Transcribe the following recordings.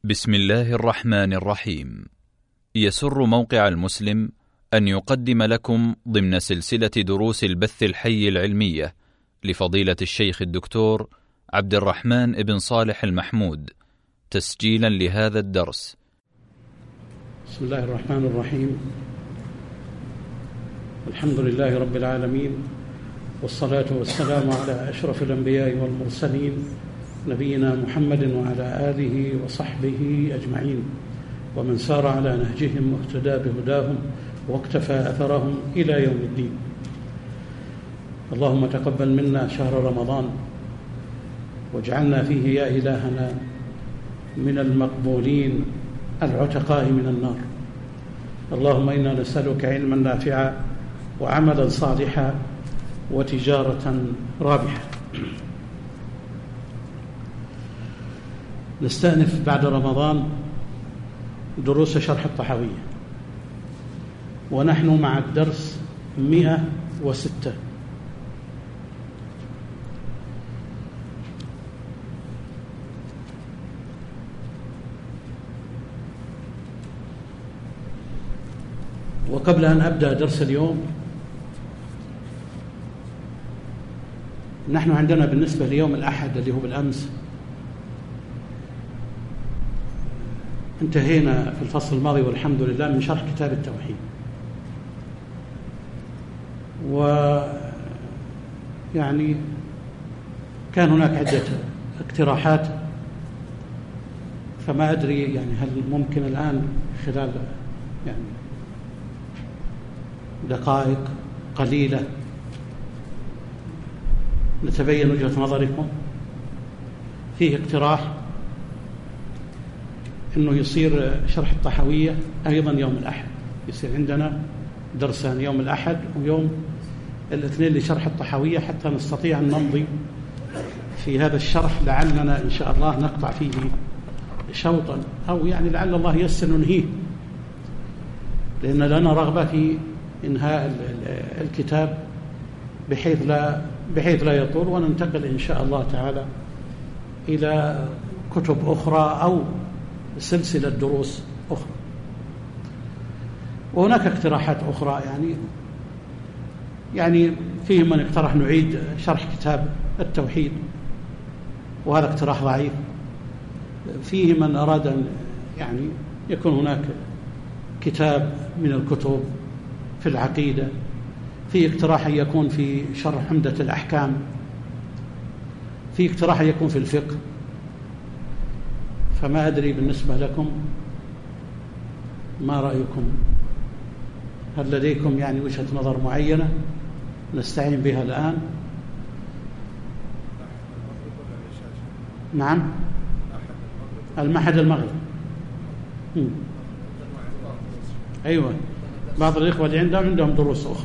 بسم الله الرحمن الرحيم. يسر موقع المسلم أن يقدم لكم ضمن سلسلة دروس البث الحي العلمية لفضيلة الشيخ الدكتور عبد الرحمن بن صالح المحمود تسجيلا لهذا الدرس. بسم الله الرحمن الرحيم. الحمد لله رب العالمين، والصلاة والسلام على أشرف الأنبياء والمرسلين نبينا محمد وعلى آله وصحبه أجمعين، ومن سار على نهجهم واهتدى بهداهم واقتفى أثرهم إلى يوم الدين. اللهم تقبل منا شهر رمضان، واجعلنا فيه يا إلهنا من المقبولين العتقاء من النار. اللهم إنا نسألك علما نافعا وعملا صالحا وتجارة رابحة. نستأنف بعد رمضان دروس شرح الطحاوية، ونحن مع الدرس 106. وقبل أن أبدأ درس اليوم، نحن عندنا بالنسبة ليوم الأحد اللي هو بالأمس انتهينا في الفصل الماضي والحمد لله من شرح كتاب التوحيد، ويعني كان هناك عدة اقتراحات، فما أدري يعني هل ممكن الآن خلال يعني دقائق قليلة نتبين وجهة نظركم. فيه اقتراح أنه يصير شرح الطحاوية أيضا يوم الأحد، يصير عندنا درسان يوم الأحد ويوم الاثنين لشرح الطحاوية، حتى نستطيع أن نمضي في هذا الشرح، لعلنا إن شاء الله نقطع فيه شوطا، أو يعني لعل الله يسر ننهيه، لأن لنا رغبة في إنهاء الكتاب بحيث لا يطول، وننتقل إن شاء الله تعالى إلى كتب أخرى أو سلسلة دروس أخرى. وهناك اقتراحات أخرى، يعني فيه من اقترح نعيد شرح كتاب التوحيد، وهذا اقتراح ضعيف. فيه من أراد أن يعني يكون هناك كتاب من الكتب في العقيدة. في اقتراح يكون في شرح عمدة الأحكام، في اقتراح يكون في الفقه. فما أدري بالنسبة لكم ما رأيكم؟ هل لديكم يعني وجهة نظر معينة نستعين بها الآن؟ نعم، المعهد المغرب. أيوة، بعض الإخوة اللي عندهم دروس أخرى.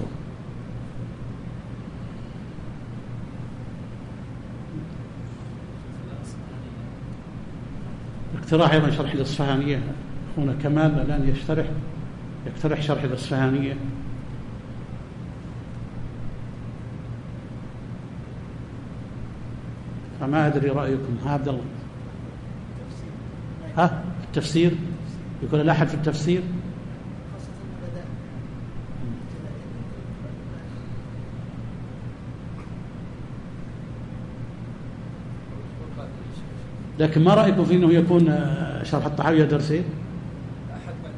اقتراح أيضا شرح الإصفهانية. أخونا كمال الآن يقترح شرح الإصفهانية. فما أدري رأيكم. عبد الله، التفسير يكون الأحد في التفسير. لكن ما رأيكم في أنه يكون شرح الطحاوية درسين؟ أحد بعد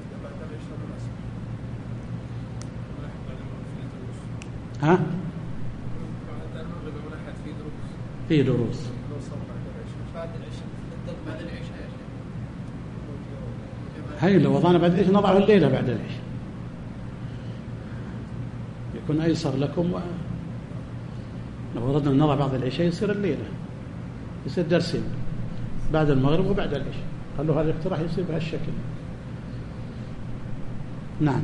ها؟ بعد المغرب والأحد في دروس. بعد العشاء. هاي لو وضعنا بعد العشاء نضعه الليلة بعد العشاء، يكون أيسر لكم. لو أردنا نضع بعد العشاء يصير الليلة، يصير درسين بعد المغرب وبعد العشاء. قالوا هذا الاقتراح يصير بهالشكل. نعم.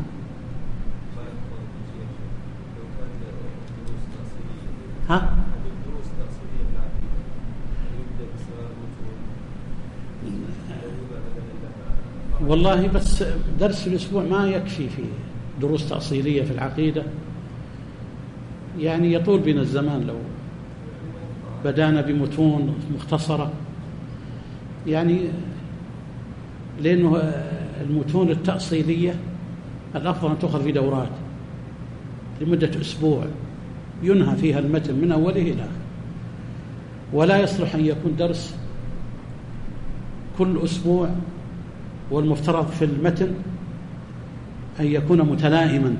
والله بس درس في الأسبوع ما يكفي فيه دروس تأصيلية في العقيدة، يعني يطول بنا الزمان لو بدأنا بمتون مختصرة. يعني لأنه المتون التأصيلية الأفضل أن تؤخذ في دورات لمدة أسبوع ينهى فيها المتن من أوله إلى آخره، ولا يصلح أن يكون درس كل أسبوع، والمفترض في المتن أن يكون متلائما،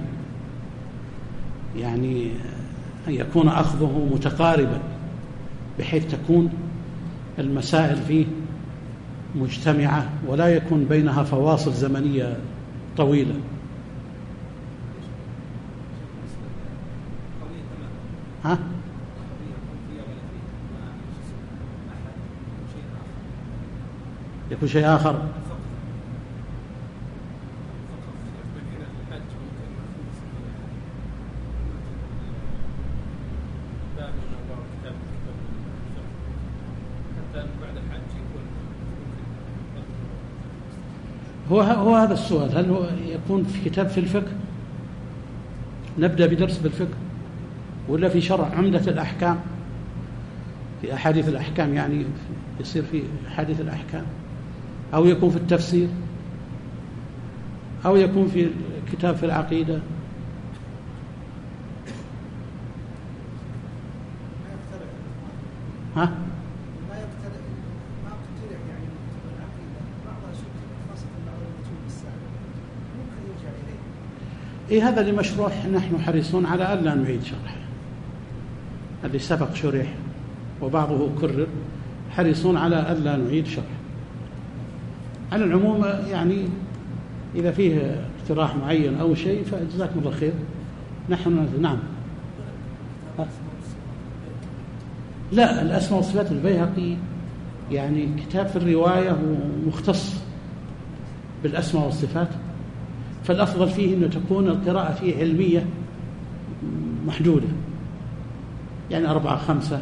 يعني أن يكون أخذه متقاربا بحيث تكون المسائل فيه مجتمعة ولا يكون بينها فواصل زمنية طويلة. ها؟ يكون شيء آخر. هو هذا السؤال، هل هو يكون في كتاب في الفقه نبدأ بدرس بالفقه، ولا في شرع عمدة الأحكام في أحاديث الأحكام، يعني يصير في أحاديث الأحكام، أو يكون في التفسير، أو يكون في كتاب في العقيدة. ها؟ إيه هذا اللي مشروح، نحن حريصون على ألا نعيد شرحه، اللي سبق شرح وبعضه كرر، حريصون على ألا نعيد شرحه. على العموم يعني إذا فيه اقتراح معين أو شيء فجزاكم الله خير. نحن نعم. لا، الأسماء والصفات البيهقي يعني كتاب في الرواية مختص بالأسماء والصفات، فالأفضل فيه أن تكون القراءة فيه علمية محدودة، يعني 4 5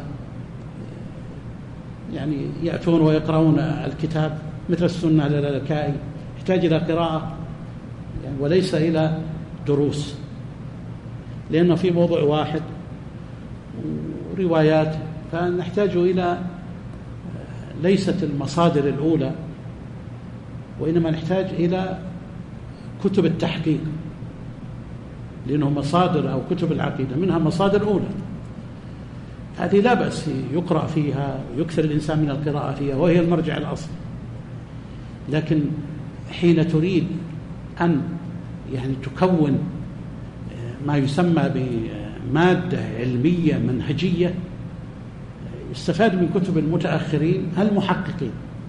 يعني يأتون ويقرؤون الكتاب مثل السنة للالكائي، يحتاج إلى قراءة يعني وليس إلى دروس، لأنه في موضوع واحد وروايات، فنحتاج إلى ليست المصادر الأولى، وإنما نحتاج إلى كتب التحقيق، لأنه مصادر أو كتب العقيدة منها مصادر أولى، هذه لا بأس يقرأ فيها ويكثر الإنسان من القراءة فيها، وهي المرجع الأصل. لكن حين تريد أن يعني تكون ما يسمى بمادة علمية منهجية، يستفاد من كتب المتأخرين المحققين،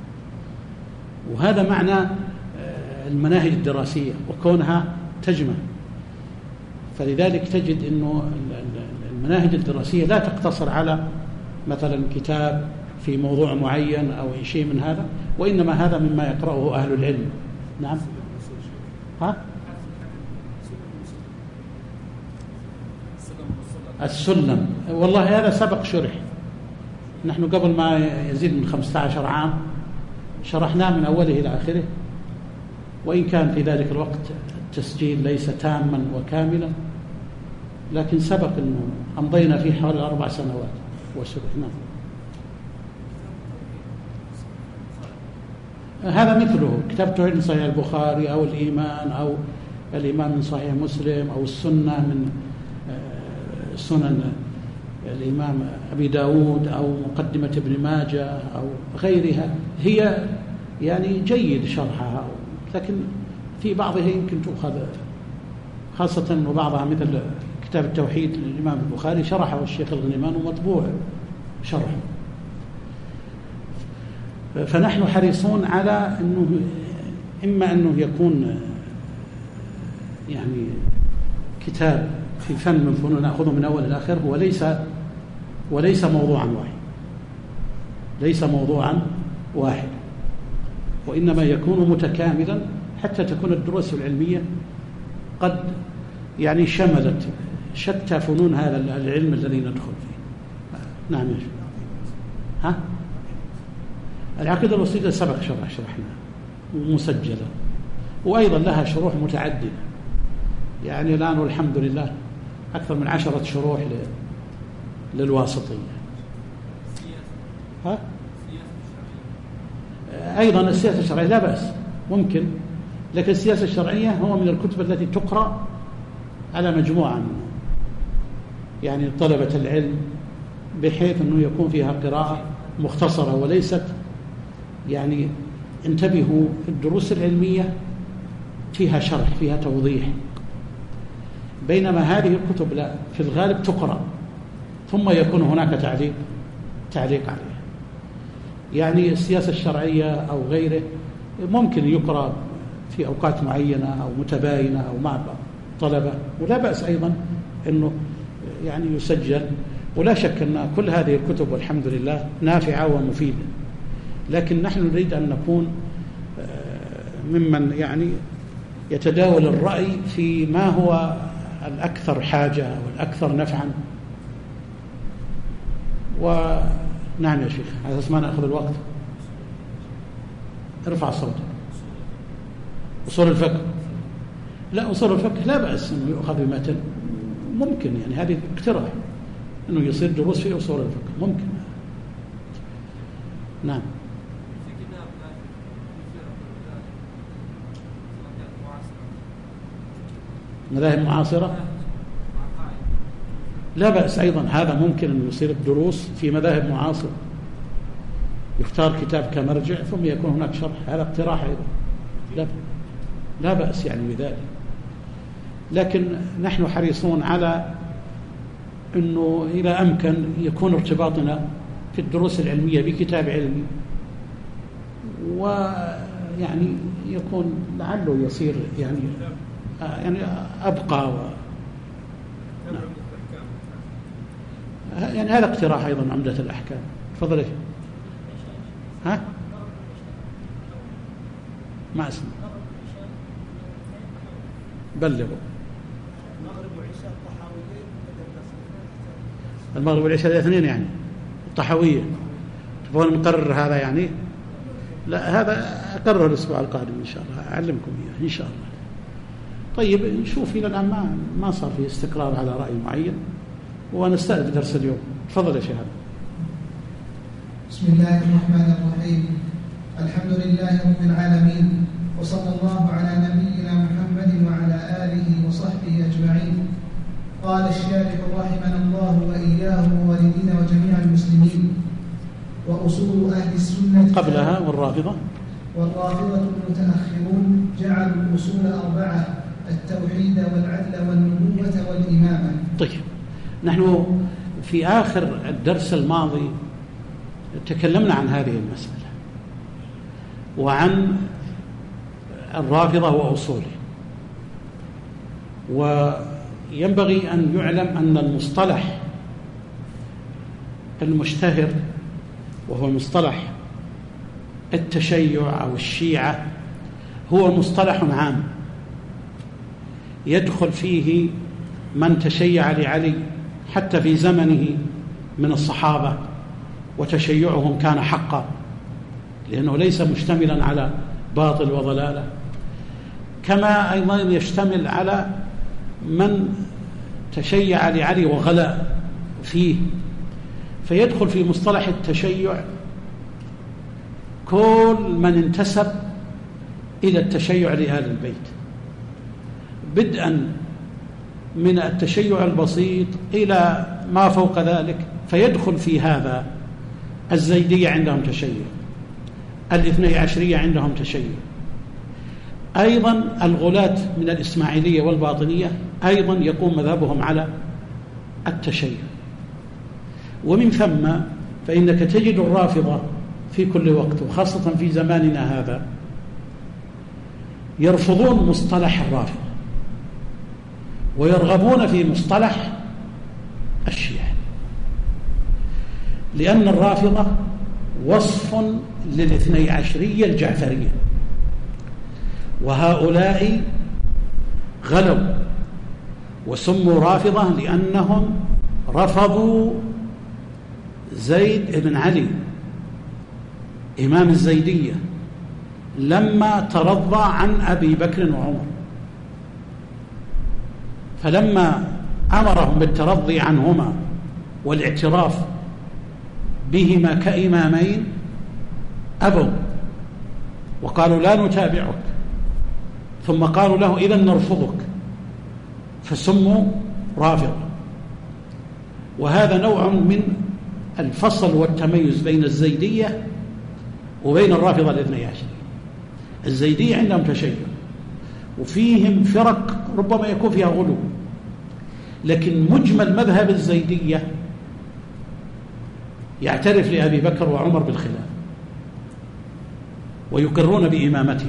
وهذا معنى المناهج الدراسية وكونها تجمع. فلذلك تجد أنه المناهج الدراسية لا تقتصر على مثلا كتاب في موضوع معين أو شيء من هذا، وإنما هذا مما يقرأه أهل العلم. نعم. ها؟ السلم والله هذا سبق شرح، نحن قبل ما يزيد من 15 عام شرحناه من أوله إلى آخره، وإن كان في ذلك الوقت التسجيل ليس تاما وكاملا، لكن سبق أنه أمضينا فيه حوالي 4 سنوات وشرحناه. هذا مثله كتاب توحيد من صحيح البخاري، أو الإيمان، أو الإيمان من صحيح مسلم، أو السنة من سنن الإمام أبي داود، أو مقدمة ابن ماجه، أو غيرها، هي يعني جيد شرحها، لكن في بعضها يمكن تؤخذ، خاصة وبعضها مثل كتاب التوحيد للإمام البخاري شرحه الشيخ الغنيمان ومطبوع شرحه. فنحن حريصون على أنه إما أنه يكون يعني كتاب في فن من فنون نأخذه من أول إلى آخر، وليس موضوعا واحد، ليس موضوعا واحد، وإنما يكون متكاملا حتى تكون الدروس العلمية قد يعني شملت شتى فنون هذا العلم الذي ندخل فيه. نعم يا شيخ. ها؟ العقيدة الوسيطة سبق شرحنا ومسجلة، وأيضا لها شروح متعددة، يعني الآن والحمد لله أكثر من 10 شروح للواسطية. ها؟ أيضا السياسة الشرعية لا بأس، ممكن. لكن السياسة الشرعية هو من الكتب التي تقرأ على مجموعة منه، يعني طلبة العلم، بحيث أنه يكون فيها قراءة مختصرة وليست يعني انتبهوا الدروس العلمية فيها شرح فيها توضيح، بينما هذه الكتب لا، في الغالب تقرأ ثم يكون هناك تعليق عليها. يعني السياسة الشرعية أو غيره ممكن يقرأ في أوقات معينة أو متباينة أو مع طلبة، ولا بأس أيضا أنه يعني يسجل. ولا شك أن كل هذه الكتب والحمد لله نافعة ومفيدة، لكن نحن نريد أن نكون ممن يعني يتداول الرأي في ما هو الأكثر حاجة والأكثر نفعا. ونعم يا شيخ، على أساس ما نأخذ الوقت ارفع صوتك. أصول الفقه، لا أصول الفقه لا بأس أنه يؤخذ بمتن، ممكن يعني هذه اقتراح أنه يصير دروس في أصول الفقه، ممكن. نعم. مذاهب معاصرة لا بأس أيضا، هذا ممكن أن يصير الدروس في مذاهب معاصرة، يختار كتاب كمرجع ثم يكون هناك شرح، هذا اقتراح أيضا لا بأس يعني بذلك. لكن نحن حريصون على أنه إذا أمكن يكون ارتباطنا في الدروس العلمية بكتاب علمي، ويعني يكون لعله يصير يعني أبقى يعني هذا اقتراح أيضا عمدة الأحكام. تفضل. إيش ها ما اسمع بلغوا. المغرب والعشاء الاثنين يعني الطحاوية. تبغون نقرر هذا يعني؟ لا، هذا أقرر الأسبوع القادم إن شاء الله، أعلمكم إياه إن شاء الله. طيب نشوف، إلى الآن ما صار في استقرار على رأي معين، ونستأذن درس اليوم. تفضل يا شيخ. بسم الله الرحمن الرحيم. الحمد لله رب العالمين، وصلى الله على نبينا محمد وعلى آله وصحبه أجمعين. قال الشارح رحمنا الله وإياه ووالدينا وجميع المسلمين: وأصول أهل السنة قبلها والرافضة المتأخرون جعلوا الأصول 4: التوحيد والعدل والنبوة والإمامة. طيب، نحن في آخر الدرس الماضي تكلمنا عن هذه المسألة وعن الرافضة وأصوله، وينبغي أن يعلم أن المصطلح المشتهر وهو مصطلح التشيع أو الشيعة هو مصطلح عام يدخل فيه من تشيع لعلي حتى في زمنه من الصحابة، وتشيعهم كان حقا لأنه ليس مشتملا على باطل وضلالة، كما أيضا يشتمل على من تشيع لعلي وغلا فيه، فيدخل في مصطلح التشيع كل من انتسب إلى التشيع لآل البيت، بدءا من التشيع البسيط إلى ما فوق ذلك. فيدخل في هذا الزيدية عندهم تشيع، الاثني عشرية عندهم تشيع، أيضا الغلاة من الإسماعيلية والباطنية أيضا يقوم مذهبهم على التشيع. ومن ثم فإنك تجد الرافضة في كل وقت وخاصة في زماننا هذا يرفضون مصطلح الرافضة ويرغبون في مصطلح الشيعة، لأن الرافضة وصف للاثني عشرية الجعفرية، وهؤلاء غلوا وسموا رافضة لأنهم رفضوا زيد بن علي إمام الزيدية لما ترضى عن أبي بكر وعمر، فلما أمرهم بالترضي عنهما والاعتراف بهما كإمامين أبوا وقالوا لا نتابعك، ثم قالوا له إذن نرفضك، فسموا رافضة. وهذا نوع من الفصل والتميز بين الزيدية وبين الرافضة الاثني عشرية. الزيدية عندهم تشيع وفيهم فرق ربما يكون فيها غلو، لكن مجمل مذهب الزيدية يعترف لأبي بكر وعمر بالخلافة ويقرون بإمامته،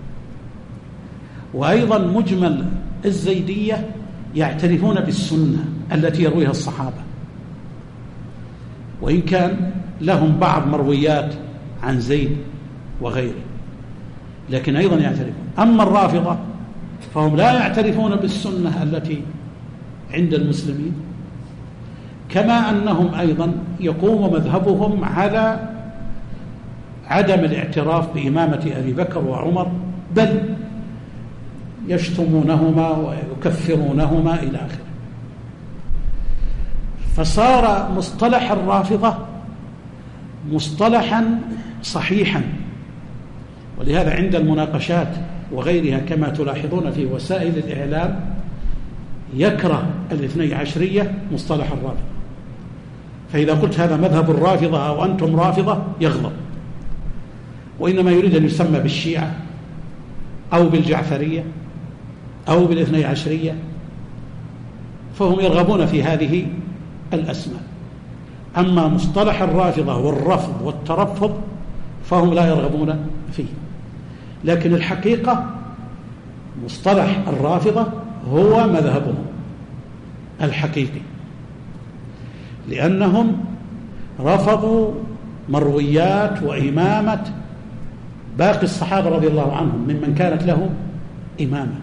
وأيضا مجمل الزيدية يعترفون بالسنة التي يرويها الصحابة، وإن كان لهم بعض مرويات عن زيد وغيره، لكن أيضا يعترفون. أما الرافضة فهم لا يعترفون بالسنة التي عند المسلمين، كما أنهم أيضا يقوم مذهبهم على عدم الاعتراف بإمامة أبي بكر وعمر، بل يشتمونهما ويكفرونهما إلى آخره. فصار مصطلح الرافضة مصطلحا صحيحا، ولهذا عند المناقشات وغيرها كما تلاحظون في وسائل الإعلام يكره الاثني عشرية مصطلح الرافضة، فإذا قلت هذا مذهب الرافضة أو أنتم رافضة يغضب، وإنما يريد أن يسمى بالشيعة أو بالجعفرية أو بالاثني عشرية، فهم يرغبون في هذه الأسماء. أما مصطلح الرافضة والرفض والترفض فهم لا يرغبون فيه. لكن الحقيقة مصطلح الرافضة هو مذهبهم الحقيقي، لأنهم رفضوا مرويات وإمامة باقي الصحابة رضي الله عنهم ممن كانت له إمامة.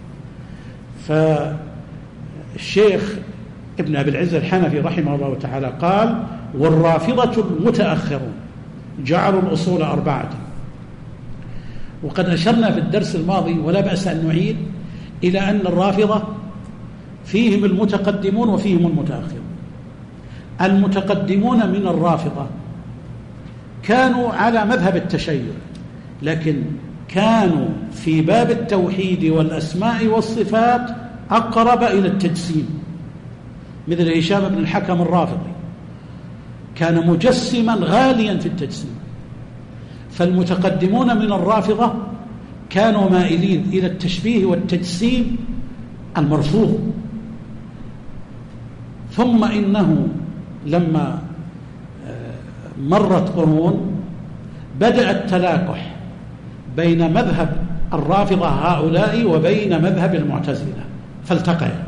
فالشيخ ابن أبي العز الحنفي رحمه الله تعالى قال: والرافضة المتأخرون جعلوا الأصول 4. وقد أشرنا في الدرس الماضي ولا بأس أن نعيد إلى أن الرافضة فيهم المتقدمون وفيهم المتأخرون. المتقدمون من الرافضة كانوا على مذهب التشيع، لكن كانوا في باب التوحيد والأسماء والصفات أقرب إلى التجسيم، مثل هشام بن الحكم الرافضي كان مجسما غاليا في التجسيم. فالمتقدمون من الرافضة كانوا مائلين إلى التشبيه والتجسيم المرفوض. ثم إنه لما مرت قرون بدأ التلاقح بين مذهب الرافضة هؤلاء وبين مذهب المعتزلة، فالتقيا،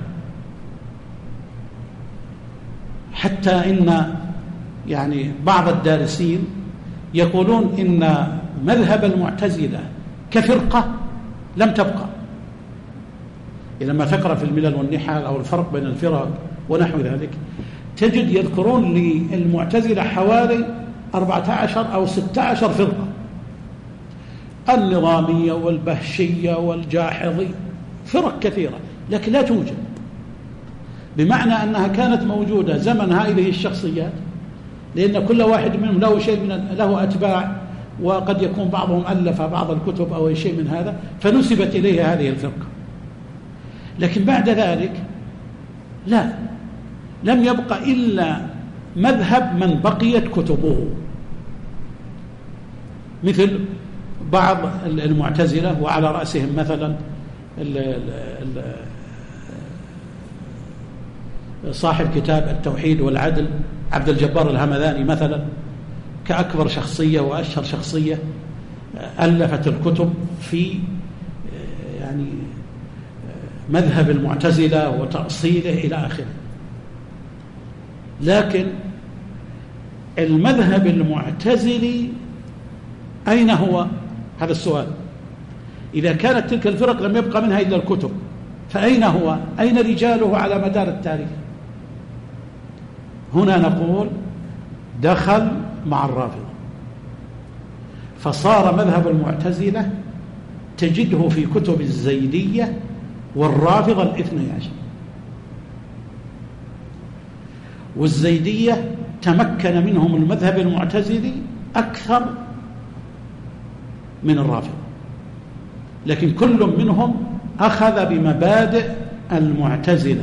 حتى إن يعني بعض الدارسين يقولون إن مذهب المعتزلة كفرقة لم تبقى. لما تقرأ في الملل والنحل أو الفرق بين الفرق ونحو ذلك تجد يذكرون للمعتزلة حوالي 14 أو 16 فرقة، النظامية والبهشية والجاحظية، فرق كثيرة لكن لا توجد، بمعنى أنها كانت موجودة زمن هذه الشخصيات، لأن كل واحد منهم له شيء له أتباع، وقد يكون بعضهم ألف بعض الكتب أو شيء من هذا فنسبت إليه هذه الفرقة. لكن بعد ذلك لا، لم يبقى إلا مذهب من بقيت كتبه، مثل بعض المعتزلة وعلى رأسهم مثلا صاحب كتاب التوحيد والعدل عبد الجبار الهمذاني مثلا، كأكبر شخصية وأشهر شخصية ألفت الكتب في يعني مذهب المعتزلة وتأصيله إلى آخره. لكن المذهب المعتزلي أين هو؟ هذا السؤال. إذا كانت تلك الفرق لم يبقى منها إلا الكتب، فأين هو؟ أين رجاله على مدار التاريخ؟ هنا نقول دخل مع الرافضة، فصار مذهب المعتزلة تجده في كتب الزيدية والرافضة الاثني عشر. والزيدية تمكن منهم المذهب المعتزلي أكثر من الرافضة، لكن كل منهم أخذ بمبادئ المعتزلة.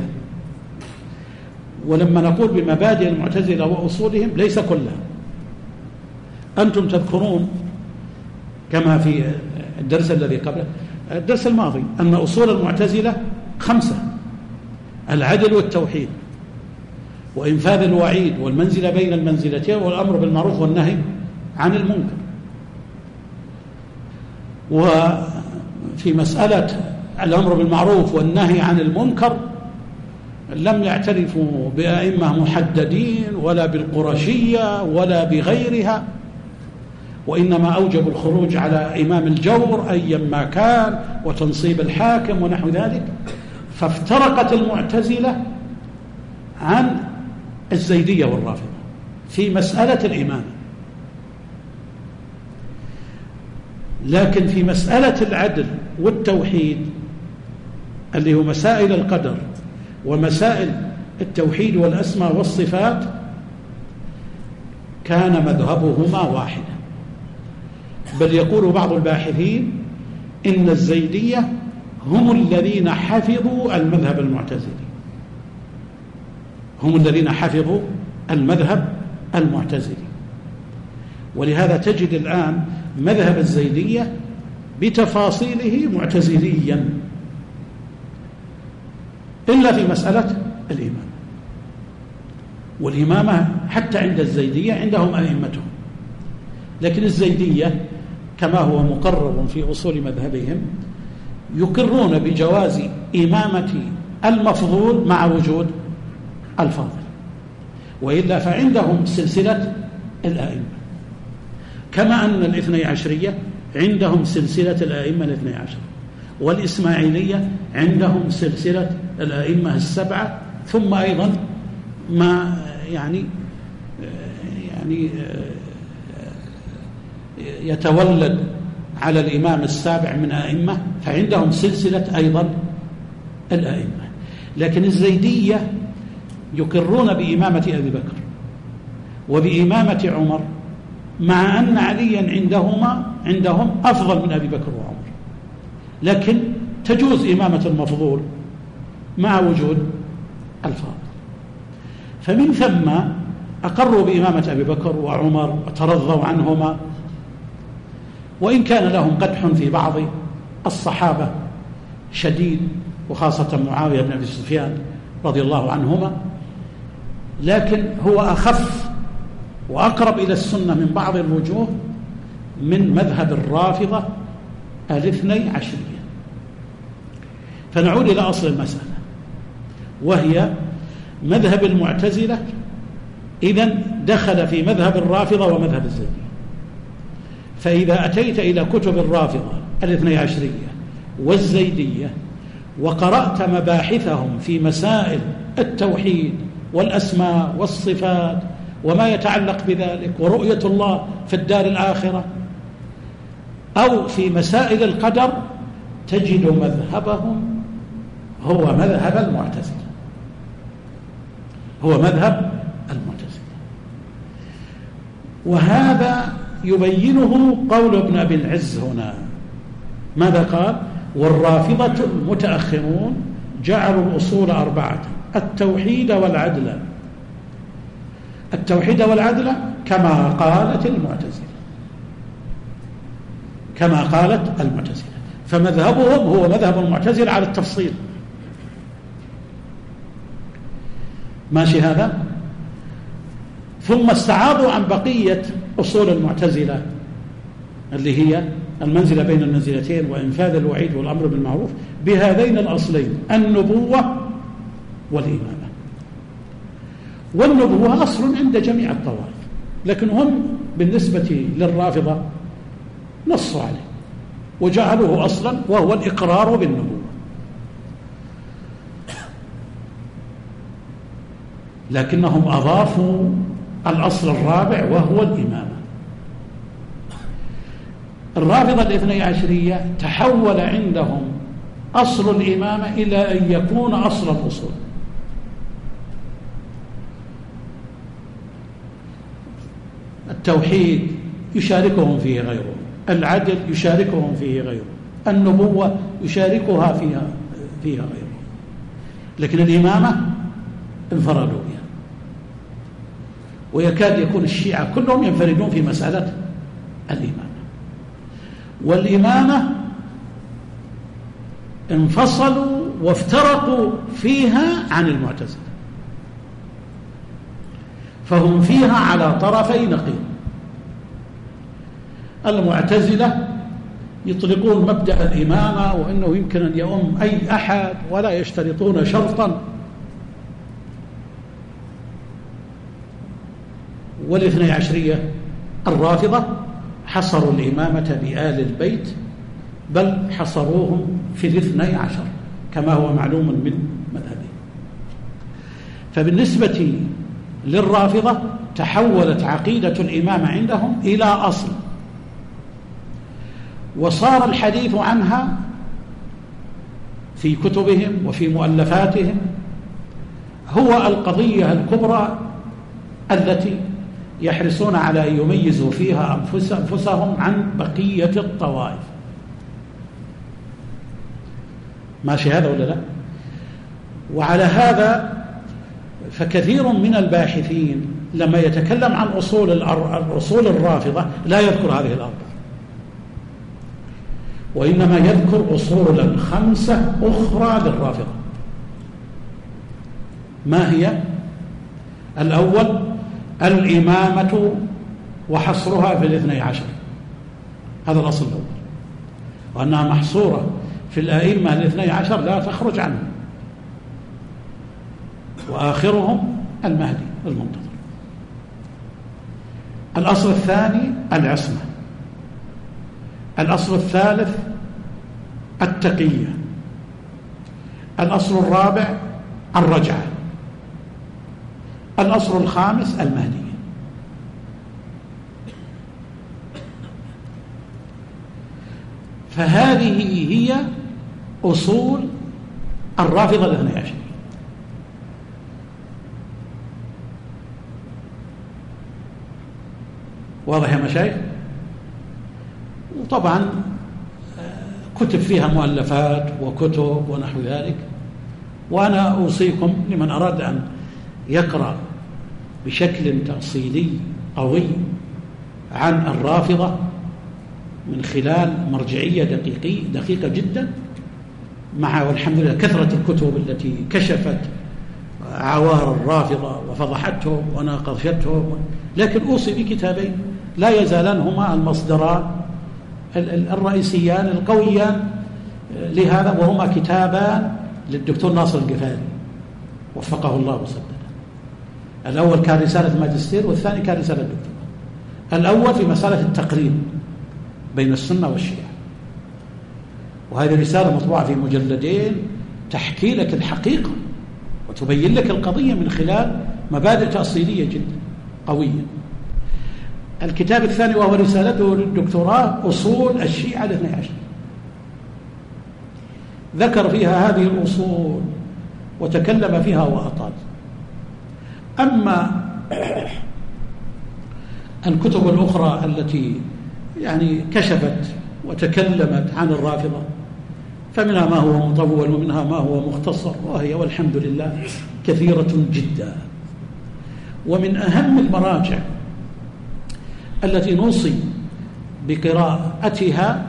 ولما نقول بمبادئ المعتزلة وأصولهم ليس كلها. أنتم تذكرون كما في الدرس الذي قبله الدرس الماضي أن أصول المعتزلة 5: العدل والتوحيد، وإنفاذ الوعيد، والمنزلة بين المنزلتين، والأمر بالمعروف والنهي عن المنكر. وفي مسألة الأمر بالمعروف والنهي عن المنكر لم يعترفوا بأئمة محددين ولا بالقرشية ولا بغيرها، وإنما أوجبوا الخروج على إمام الجور أيا ما كان وتنصيب الحاكم ونحو ذلك. فافترقت المعتزلة عن الزيدية والرافضة في مسألة الإمامة، لكن في مسألة العدل والتوحيد اللي هو مسائل القدر ومسائل التوحيد والأسماء والصفات كان مذهبهما واحدا. بل يقول بعض الباحثين إن الزيدية هم الذين حفظوا المذهب المعتزلي، هم الذين حفظوا المذهب المعتزلي. ولهذا تجد الآن مذهب الزيدية بتفاصيله معتزليا إلا في مسألة الإمامة. والإمامة حتى عند الزيدية عندهم أئمتهم، لكن الزيدية كما هو مقرر في أصول مذهبهم يقرون بجواز إمامة المفضول مع وجود الفاضل، وإلا فعندهم سلسلة الآئمة، كما أن الاثني عشرية عندهم سلسلة الآئمة الاثني عشر، والإسماعيلية عندهم سلسلة الآئمة السبعة، ثم أيضا ما يعني يتولد على الإمام السابع من أئمة، فعندهم سلسلة أيضا الآئمة. لكن الزيدية يقرون بإمامة أبي بكر وبإمامة عمر، مع أن عليا عندهم أفضل من أبي بكر وعمر، لكن تجوز إمامة المفضول مع وجود الفاضل. فمن ثم أقروا بإمامة أبي بكر وعمر وترضوا عنهما، وإن كان لهم قدح في بعض الصحابة شديد، وخاصة معاوية بن أبي سفيان رضي الله عنهما، لكن هو أخف وأقرب إلى السنة من بعض الوجوه من مذهب الرافضة الاثني عشرية. فنعود إلى أصل المسألة، وهي مذهب المعتزلة إذن دخل في مذهب الرافضة ومذهب الزيدية. فإذا أتيت إلى كتب الرافضة الاثني عشرية والزيدية وقرأت مباحثهم في مسائل التوحيد والأسماء والصفات وما يتعلق بذلك ورؤية الله في الدار الآخرة، أو في مسائل القدر، تجد مذهبهم هو مذهب المعتزلة، هو مذهب المعتزلة. وهذا يبينه قول ابن أبي العز هنا. ماذا قال؟ والرافضة المتأخرون جعلوا الأصول 4: التوحيد والعدل. التوحيد والعدل كما قالت المعتزلة، كما قالت المعتزلة. فمذهبهم هو مذهب المعتزلة على التفصيل. ماشي هذا؟ ثم استعاضوا عن بقية أصول المعتزلة اللي هي المنزلة بين المنزلتين وإنفاذ الوعيد والأمر بالمعروف بهذين الأصلين: النبوة والإمامة. والنبوة أصل عند جميع الطوائف، لكن هم بالنسبة للرافضة نصوا عليه وجعلوه أصلا، وهو الإقرار بالنبوة. لكنهم أضافوا الأصل الرابع وهو الإمامة. الرافضة الاثني عشرية تحول عندهم أصل الإمامة إلى أن يكون أصل الأصول. التوحيد يشاركهم فيه غيرهم، العدل يشاركهم فيه غيره، النبوة يشاركها فيها غيره، لكن الإمامة انفردوا بها. ويكاد يكون الشيعة كلهم ينفردون في مسألة الإمامة، والإمامة انفصلوا وافترقوا فيها عن المعتزلة، فهم فيها على طرفي نقيض. المعتزلة يطلقون مبدأ الإمامة وأنه يمكن أن يؤم أي أحد ولا يشترطون شرطا، والاثني عشرية الرافضة حصروا الإمامة بآل البيت، بل حصروهم في الاثني عشر كما هو معلوم من مذهبهم. فبالنسبة للرافضة تحولت عقيدة الإمامة عندهم إلى أصل، وصار الحديث عنها في كتبهم وفي مؤلفاتهم هو القضية الكبرى التي يحرصون على أن يميزوا فيها أنفسهم عن بقية الطوائف. ماشي هذا ولا لا؟ وعلى هذا فكثير من الباحثين لما يتكلم عن أصول الرافضة لا يذكر هذه الأربعة، وإنما يذكر أصولا 5 أخرى للرافضة. ما هي؟ الأول الإمامة وحصرها في الاثني عشر، هذا الأصل الأول، وأنها محصورة في الأئمة الاثني عشر لا تخرج عنه، وآخرهم المهدي المنتظر. الأصل الثاني العصمة. الأصل الثالث التقية. الأصل الرابع الرجعة. الأصل الخامس المهدي. فهذه هي أصول الرافضة الاثني عشر. واضح يا مشايخ؟ وطبعا كتب فيها مؤلفات وكتب ونحو ذلك، وأنا أوصيكم لمن أراد أن يقرأ بشكل تأصيلي قوي عن الرافضة من خلال مرجعية دقيقة جدا، مع والحمد لله كثرة الكتب التي كشفت عوار الرافضة وفضحتهم وناقشتهم، لكن أوصي بكتابين لا يزالان هما المصدران الرئيسيان القويان لهذا، وهما كتابان للدكتور ناصر القفاري وفقه الله وسدده. الأول كان رسالة ماجستير، والثاني كان رسالة دكتوراه. الأول في مسألة التقريب بين السنة والشيعة، وهذه الرسالة مطبوعة في مجلدين تحكي لك الحقيقة وتبين لك القضية من خلال مبادئ تأصيلية جدا قوية. الكتاب الثاني وهو رسالته للدكتوراه أصول الشيعة الاثني عشر، ذكر فيها هذه الأصول وتكلم فيها وأطال. أما الكتب الأخرى التي يعني كشفت وتكلمت عن الرافضة فمنها ما هو مطول ومنها ما هو مختصر، وهي والحمد لله كثيرة جدا. ومن أهم المراجع التي نوصي بقراءتها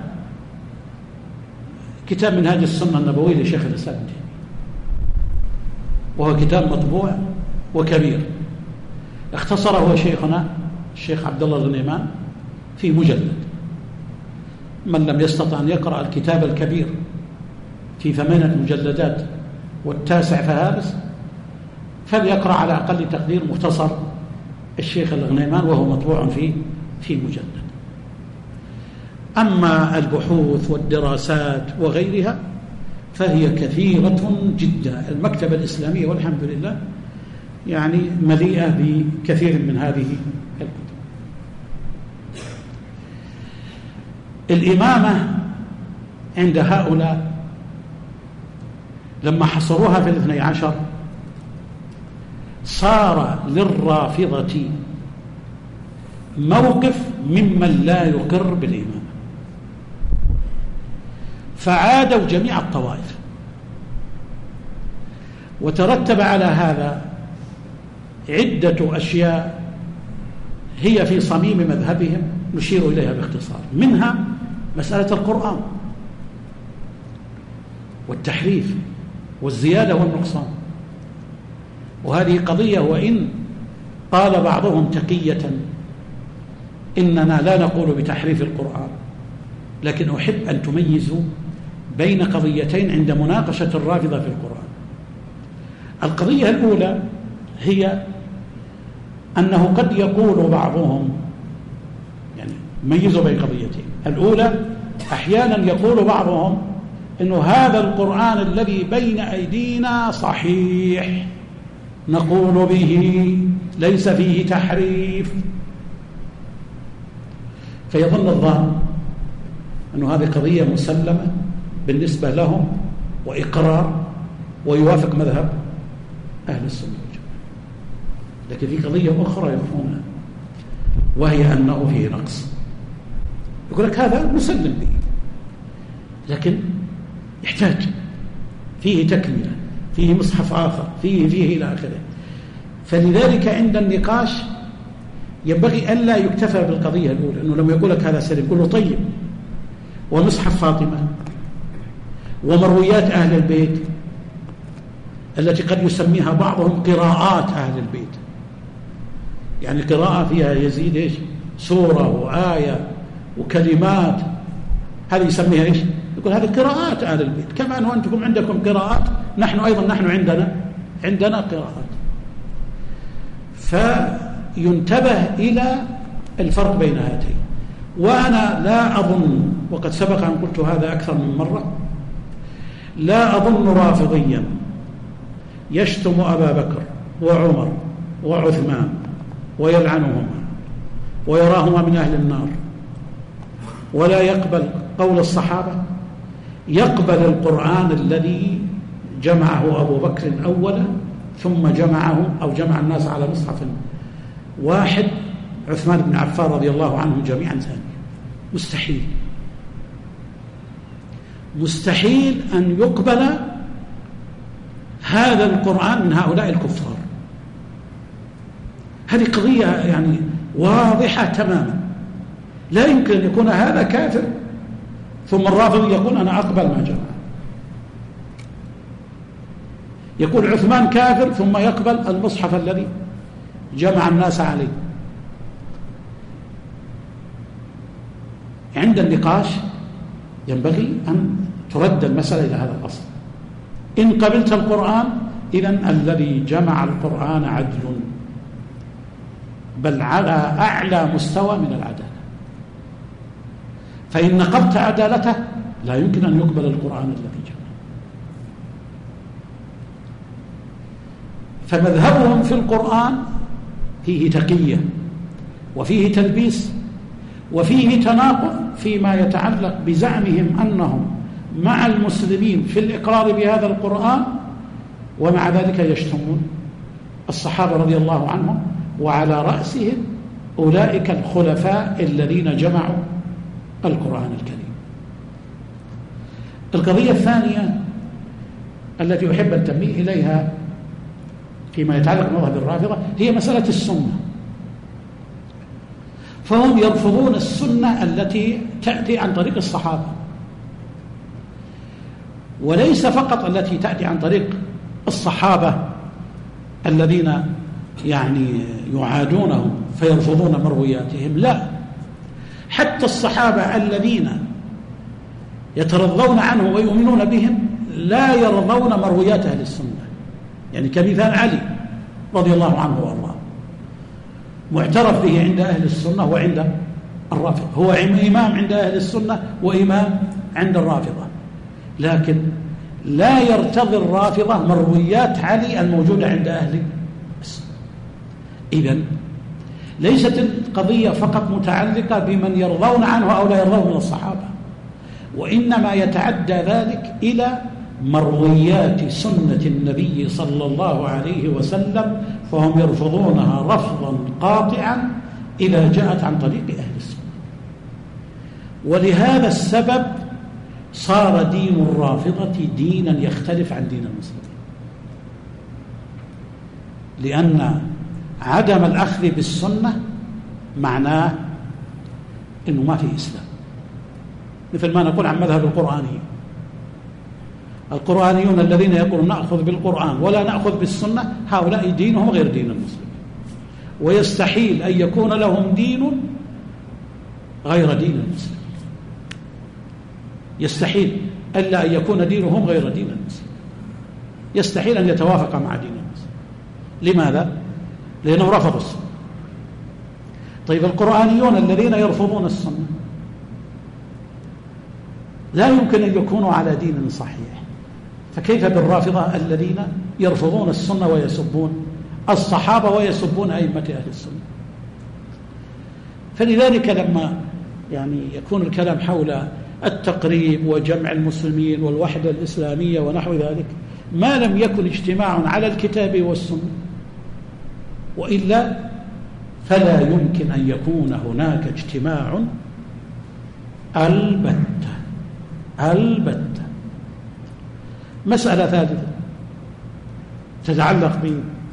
كتاب منهاج السنة النبوي لشيخ الإسلام ابن تيمية، وهو كتاب مطبوع وكبير، اختصره شيخنا الشيخ عبد الله الغنيمان في مجلد. من لم يستطع أن يقرأ الكتاب الكبير في 8 مجلدات والتاسع فهارس، فليقرأ على أقل تقدير مختصر الشيخ الغنيمان وهو مطبوع في مجلد. أما البحوث والدراسات وغيرها فهي كثيرة جدا. المكتبة الإسلامية والحمد لله يعني مليئة بكثير من هذه الكتب. الإمامة عند هؤلاء لما حصروها في الاثني عشر صار للرافضة موقف ممن لا يقر بالإمامة. فعادوا جميع الطوائف، وترتب على هذا عدة أشياء هي في صميم مذهبهم نشير إليها باختصار، منها مسألة القرآن والتحريف والزيادة والنقصان. وهذه قضية، وإن قال بعضهم تقية إننا لا نقول بتحريف القرآن، لكن أحب أن تميزوا بين قضيتين عند مناقشة الرافضة في القرآن. القضية الأولى هي أنه قد يقول بعضهم، يعني ميزوا بين قضيتين. الأولى أحيانا يقول بعضهم إنه هذا القرآن الذي بين أيدينا صحيح، نقول به ليس فيه تحريف، فيظن الظان أنه هذه قضية مسلمة بالنسبة لهم وإقرار ويوافق مذهب أهل السنة والجماعة. لكن في قضية أخرى يفهمها، وهي أنه فيه نقص. يقول لك هذا مسلم به، لكن يحتاج فيه تكملة، فيه مصحف آخر، فيه إلى آخره. فلذلك عند النقاش ينبغي ألا يكتفى بالقضية الأولى، أنه لما يقول لك هذا سليم يقول له طيب، ومصحف فاطمة ومرويات أهل البيت التي قد يسميها بعضهم قراءات أهل البيت، يعني قراءة فيها يزيد إيش؟ سورة وآية وكلمات، هذه يسميها إيش؟ يقول هذه قراءات أهل البيت، كما أنه أنتم عندكم قراءات، نحن أيضا عندنا قراءات. فينتبه إلى الفرق بين هاتين. وأنا لا أظن، وقد سبق أن قلت هذا أكثر من مرة، لا أظن رافضيا يشتم أبا بكر وعمر وعثمان ويلعنهما ويراهما من أهل النار ولا يقبل قول الصحابة، يقبل القرآن الذي جمعه أبو بكر أولا ثم جمع الناس على مصحف واحد، عثمان بن عفان رضي الله عنهم جميعا ثانيا. مستحيل أن يقبل هذا القرآن من هؤلاء الكفار. هذه قضية يعني واضحة تماما، لا يمكن أن يكون هذا كافر ثم الرافضي يقول أنا أقبل ما جمع، يقول عثمان كافر ثم يقبل المصحف الذي جمع الناس عليه. عند النقاش ينبغي أن ترد المسألة إلى هذا الأصل. إن قبلت القرآن إذن الذي جمع القرآن عدل، بل على أعلى مستوى من العدالة، فإن نقضت عدالته لا يمكن أن يقبل القرآن الذي جمع. فمذهبهم في القرآن فيه تقية وفيه تلبيس وفيه تناقض فيما يتعلق بزعمهم أنهم مع المسلمين في الإقرار بهذا القرآن، ومع ذلك يشتمون الصحابة رضي الله عنهم، وعلى رأسهم أولئك الخلفاء الذين جمعوا القرآن الكريم. القضية الثانية التي أحب التنبيه إليها فيما يتعلق بمذهب الرافضة هي مسألة السنة. فهم يرفضون السنة التي تأتي عن طريق الصحابة، وليس فقط التي تأتي عن طريق الصحابة الذين يعني يعادونهم فيرفضون مروياتهم، لا، حتى الصحابة الذين يترضون عنه ويؤمنون بهم لا يرضون مرويات أهل السنة. يعني كمثال علي رضي الله عنه وارضاه، معترف به عند أهل السنة وعند الرافضة، هو إمام عند أهل السنة وإمام عند الرافضة، لكن لا يرتضي الرافضة مرويات علي الموجودة عند أهل السنة. إذن ليست القضية فقط متعلقة بمن يرضون عنه أو لا يرضون من الصحابة، وإنما يتعدى ذلك إلى مرويات سنة النبي صلى الله عليه وسلم، فهم يرفضونها رفضا قاطعا إذا جاءت عن طريق أهل السنة. ولهذا السبب صار دين الرافضة دينا يختلف عن دين المسلمين، لأن عدم الأخذ بالسنة معناه إنه ما في إسلام، مثل ما نقول عن مذهب القرآنيون الذين يقولون نأخذ بالقرآن ولا نأخذ بالسنة، هؤلاء دينهم غير دين المسلمين، ويستحيل أن يكون لهم دين غير دين المسلمين، يستحيل ألا أن يكون دينهم غير دين المسلمين، يستحيل أن يتوافق مع دين المسلمين. لماذا؟ لأنهم رفضوا السنة. طيب القرآنيون الذين يرفضون السنة لا يمكن أن يكونوا على دين صحيح، فكيف بالرافضة الذين يرفضون السنة ويسبون الصحابة ويسبون أئمة أهل السنة؟ فلذلك لما يكون الكلام حول التقريب وجمع المسلمين والوحدة الإسلامية ونحو ذلك، ما لم يكن اجتماع على الكتاب والسنة، وإلا فلا يمكن أن يكون هناك اجتماع البتة. مسألة ثالثة تتعلق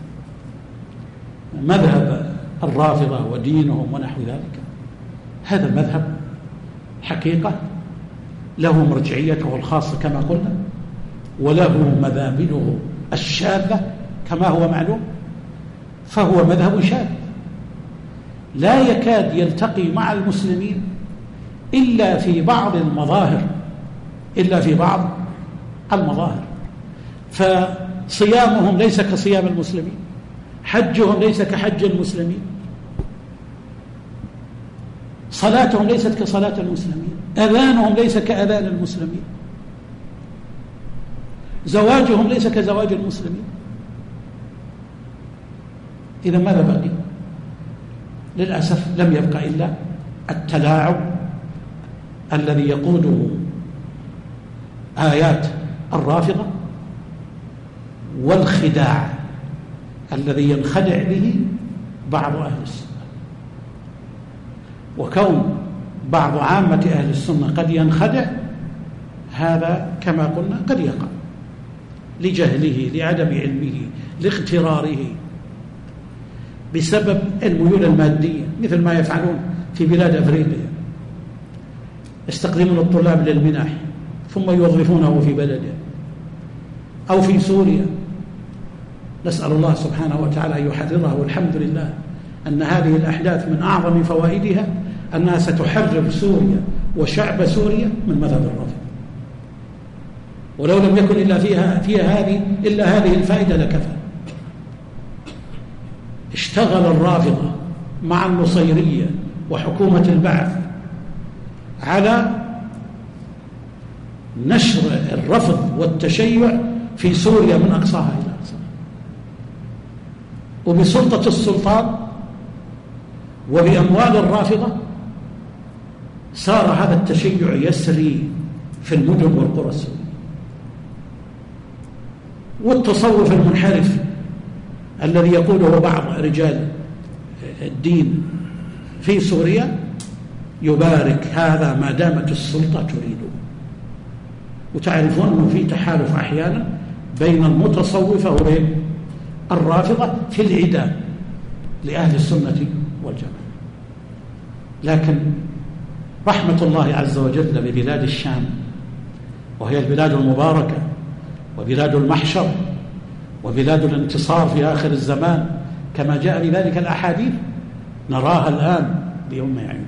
بمذهب الرافضة ودينهم ونحو ذلك. هذا المذهب حقيقة له مرجعيته الخاصة كما قلنا، وله مذابله الشاذة كما هو معلوم، فهو مذهب شاذ لا يكاد يلتقي مع المسلمين إلا في بعض المظاهر، فصيامهم ليس كصيام المسلمين، حجهم ليس كحج المسلمين، صلاتهم ليست كصلاة المسلمين، أذانهم ليس كأذان المسلمين، زواجهم ليس كزواج المسلمين. إذا ماذا بقي؟ للأسف لم يبقى إلا التلاعب الذي يقوده آيات الرافضة، والخداع الذي ينخدع به بعض أهل السنة. وكون بعض عامة أهل السنة قد ينخدع، هذا كما قلنا قد يقع لجهله، لعدم علمه، لاغتراره، بسبب الميول المادية، مثل ما يفعلون في بلاد أفريقيا، يستخدمون الطلاب للمنح ثم يوظفونه في بلده، أو في سوريا. نسأل الله سبحانه وتعالى أن يحررها، والحمد لله أن هذه الأحداث من أعظم فوائدها أنها ستحرر سوريا وشعب سوريا من مذهب الرافضة، ولو لم يكن إلا فيها هذه الفائدة لكفى. اشتغل الرافضة مع النصيرية وحكومة البعث على نشر الرفض والتشيع في سوريا من أقصاها إلى أقصاها، وبسلطة السلطان وبأموال الرافضة صار هذا التشيع يسري في المدن والقرى السورية. والتصوف المنحرف الذي يقوله بعض رجال الدين في سوريا يبارك هذا ما دامت السلطة تريده. وتعرفون أنه في تحالف أحيانا بين المتصوفة وبين الرافضة في العداء لأهل السنة والجماعة. لكن رحمة الله عز وجل ببلاد الشام، وهي البلاد المباركة وبلاد المحشر وبلاد الانتصار في آخر الزمان كما جاء بذلك الأحاديث، نراها الآن بيوم عيوننا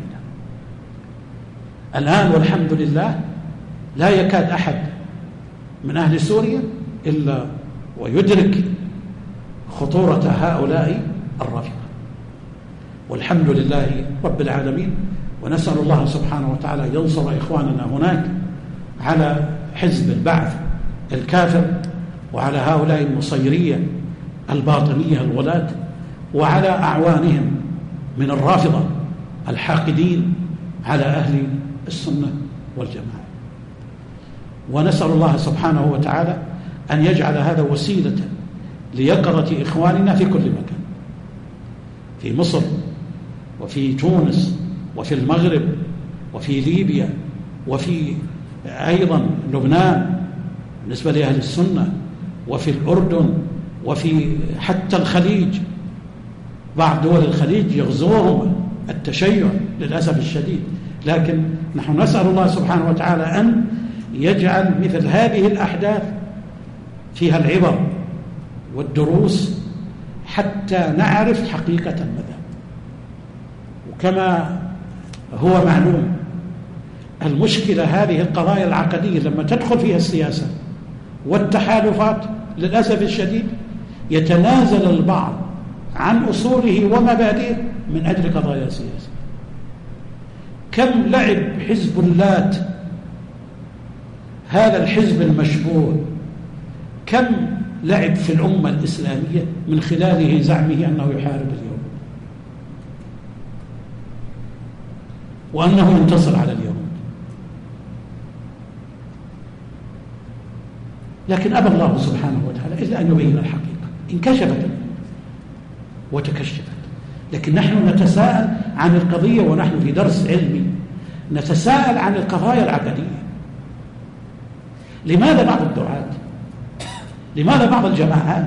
الآن، والحمد لله لا يكاد أحد من أهل سوريا إلا ويدرك خطورة هؤلاء الرافضة، والحمد لله رب العالمين. ونسأل الله سبحانه وتعالى ينصر إخواننا هناك على حزب البعث الكافر، وعلى هؤلاء النصيرية الباطنية الغلاة، وعلى أعوانهم من الرافضة الحاقدين على أهل السنة والجماعة. ونسأل الله سبحانه وتعالى أن يجعل هذا وسيلة ليقظة إخواننا في كل مكان، في مصر وفي تونس وفي المغرب وفي ليبيا وفي أيضا لبنان بالنسبة لأهل السنة، وفي الأردن، وفي حتى الخليج. بعض دول الخليج يغزوهم التشيع للأسف الشديد، لكن نحن نسأل الله سبحانه وتعالى أن يجعل مثل هذه الأحداث فيها العبر والدروس حتى نعرف حقيقة المذهب. وكما هو معلوم المشكلة هذه القضايا العقدية لما تدخل فيها السياسة والتحالفات للأسف الشديد يتنازل البعض عن أصوله ومبادئه من أجل قضايا سياسية. كم لعب حزب اللات هذا الحزب المشبوه، كم لعب في الأمة الإسلامية من خلاله زعمه أنه يحارب اليهود وأنه ينتصر على اليهود، لكن أبى الله سبحانه وتعالى إلا أن يبين الحقيقة. انكشفت وتكشفت، لكن نحن نتساءل عن القضية ونحن في درس علمي، نتساءل عن القضايا العقدية. لماذا بعض الدعاة، لماذا بعض الجماعات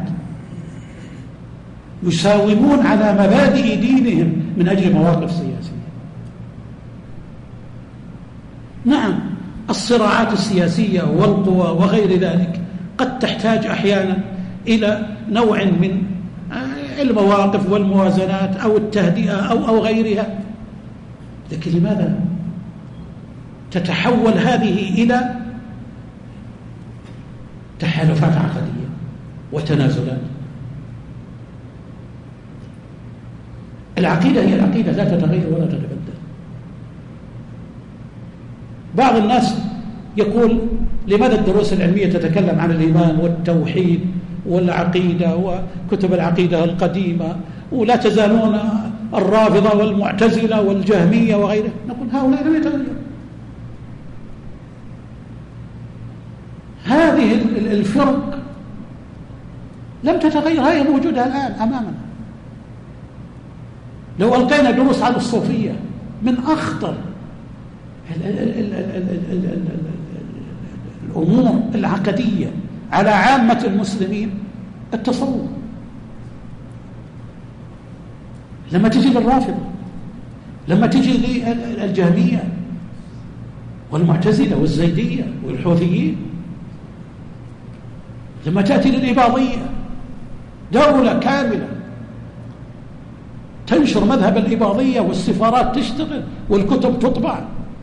يساومون على مبادئ دينهم من أجل مواقف سياسية؟ نعم الصراعات السياسية والقوى وغير ذلك قد تحتاج أحيانا إلى نوع من المواقف والموازنات أو التهدئة أو غيرها، لكن لماذا تتحول هذه إلى تحالفات عقدية وتنازلات؟ العقيدة هي العقيدة، لا تتغير ولا تتبدل. بعض الناس يقول لماذا الدروس العلمية تتكلم عن الإيمان والتوحيد والعقيدة وكتب العقيدة القديمة، ولا تزالون الرافضة والمعتزلة والجهمية وغيره؟ نقول هؤلاء لم يتغيروا. هذه الفرق لم تتغير، هي موجودة الآن أمامنا. لو ألقينا دروس على الصوفية من أخطر الأمور العقدية على عامة المسلمين التصوف. لما تجي للرافضة، لما تجي للجهمية والمعتزلة والزيدية والحوثيين، لما تأتي للإباضية، دولة كاملة تنشر مذهب الإباضية والسفارات تشتغل والكتب تطبع.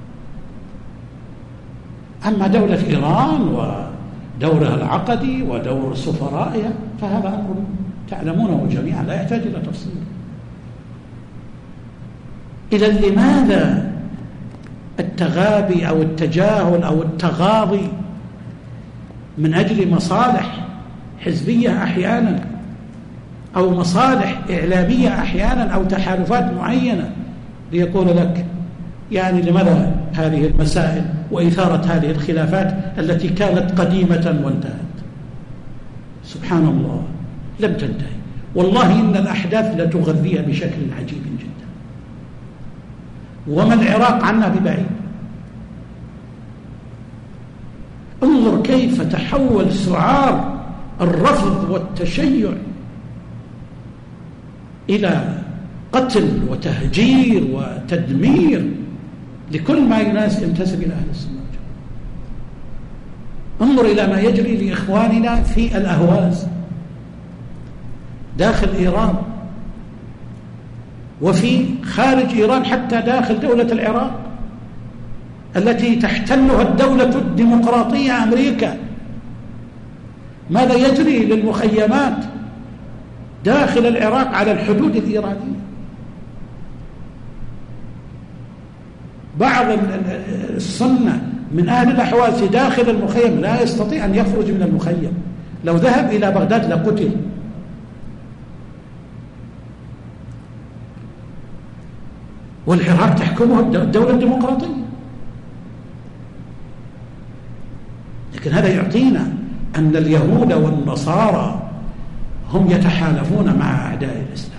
أما دولة إيران ودورها العقدي ودور سفرائها فهذا أمر تعلمونه جميعا لا يحتاج إلى تفصيل. إذا لماذا التغابي أو التجاهل أو التغاضي من أجل مصالح حزبية أحيانا أو مصالح إعلامية أحيانا أو تحالفات معينة ليقول لك يعني لماذا هذه المسائل وإثارة هذه الخلافات التي كانت قديمة وانتهت؟ سبحان الله لم تنتهي، والله إن الأحداث لتغذيها بشكل عجيب جدا، وما العراق عنا ببعيد. انظر كيف تحول سعار الرفض والتشيع إلى قتل وتهجير وتدمير لكل ما ينتسب إلى أهل السنة. انظر إلى ما يجري لإخواننا في الأهواز داخل إيران وفي خارج إيران حتى داخل دولة العراق التي تحتلها الدولة الديمقراطية أمريكا. ماذا يجري للمخيمات داخل العراق على الحدود الإيرانية؟ بعض السنة من أهل الأحواز داخل المخيم لا يستطيع أن يخرج من المخيم، لو ذهب إلى بغداد لقتل. والعراق تحكمه الدولة الديمقراطية. لكن هذا يعطينا أن اليهود والنصارى هم يتحالفون مع أعداء الإسلام.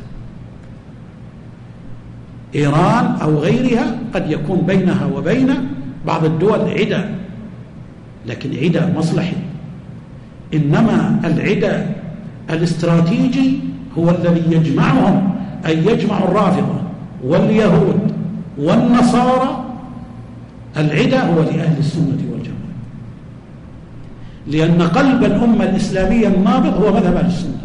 إيران أو غيرها قد يكون بينها وبين بعض الدول عدة لكن عداء مصلحي. إنما العداء الاستراتيجي هو الذي يجمعهم، أي يجمع الرافضة واليهود والنصارى. العداء هو لأهل السنة والجماعة، لأن قلب الأمة الإسلامية النابض هو مذهب أهل السنة،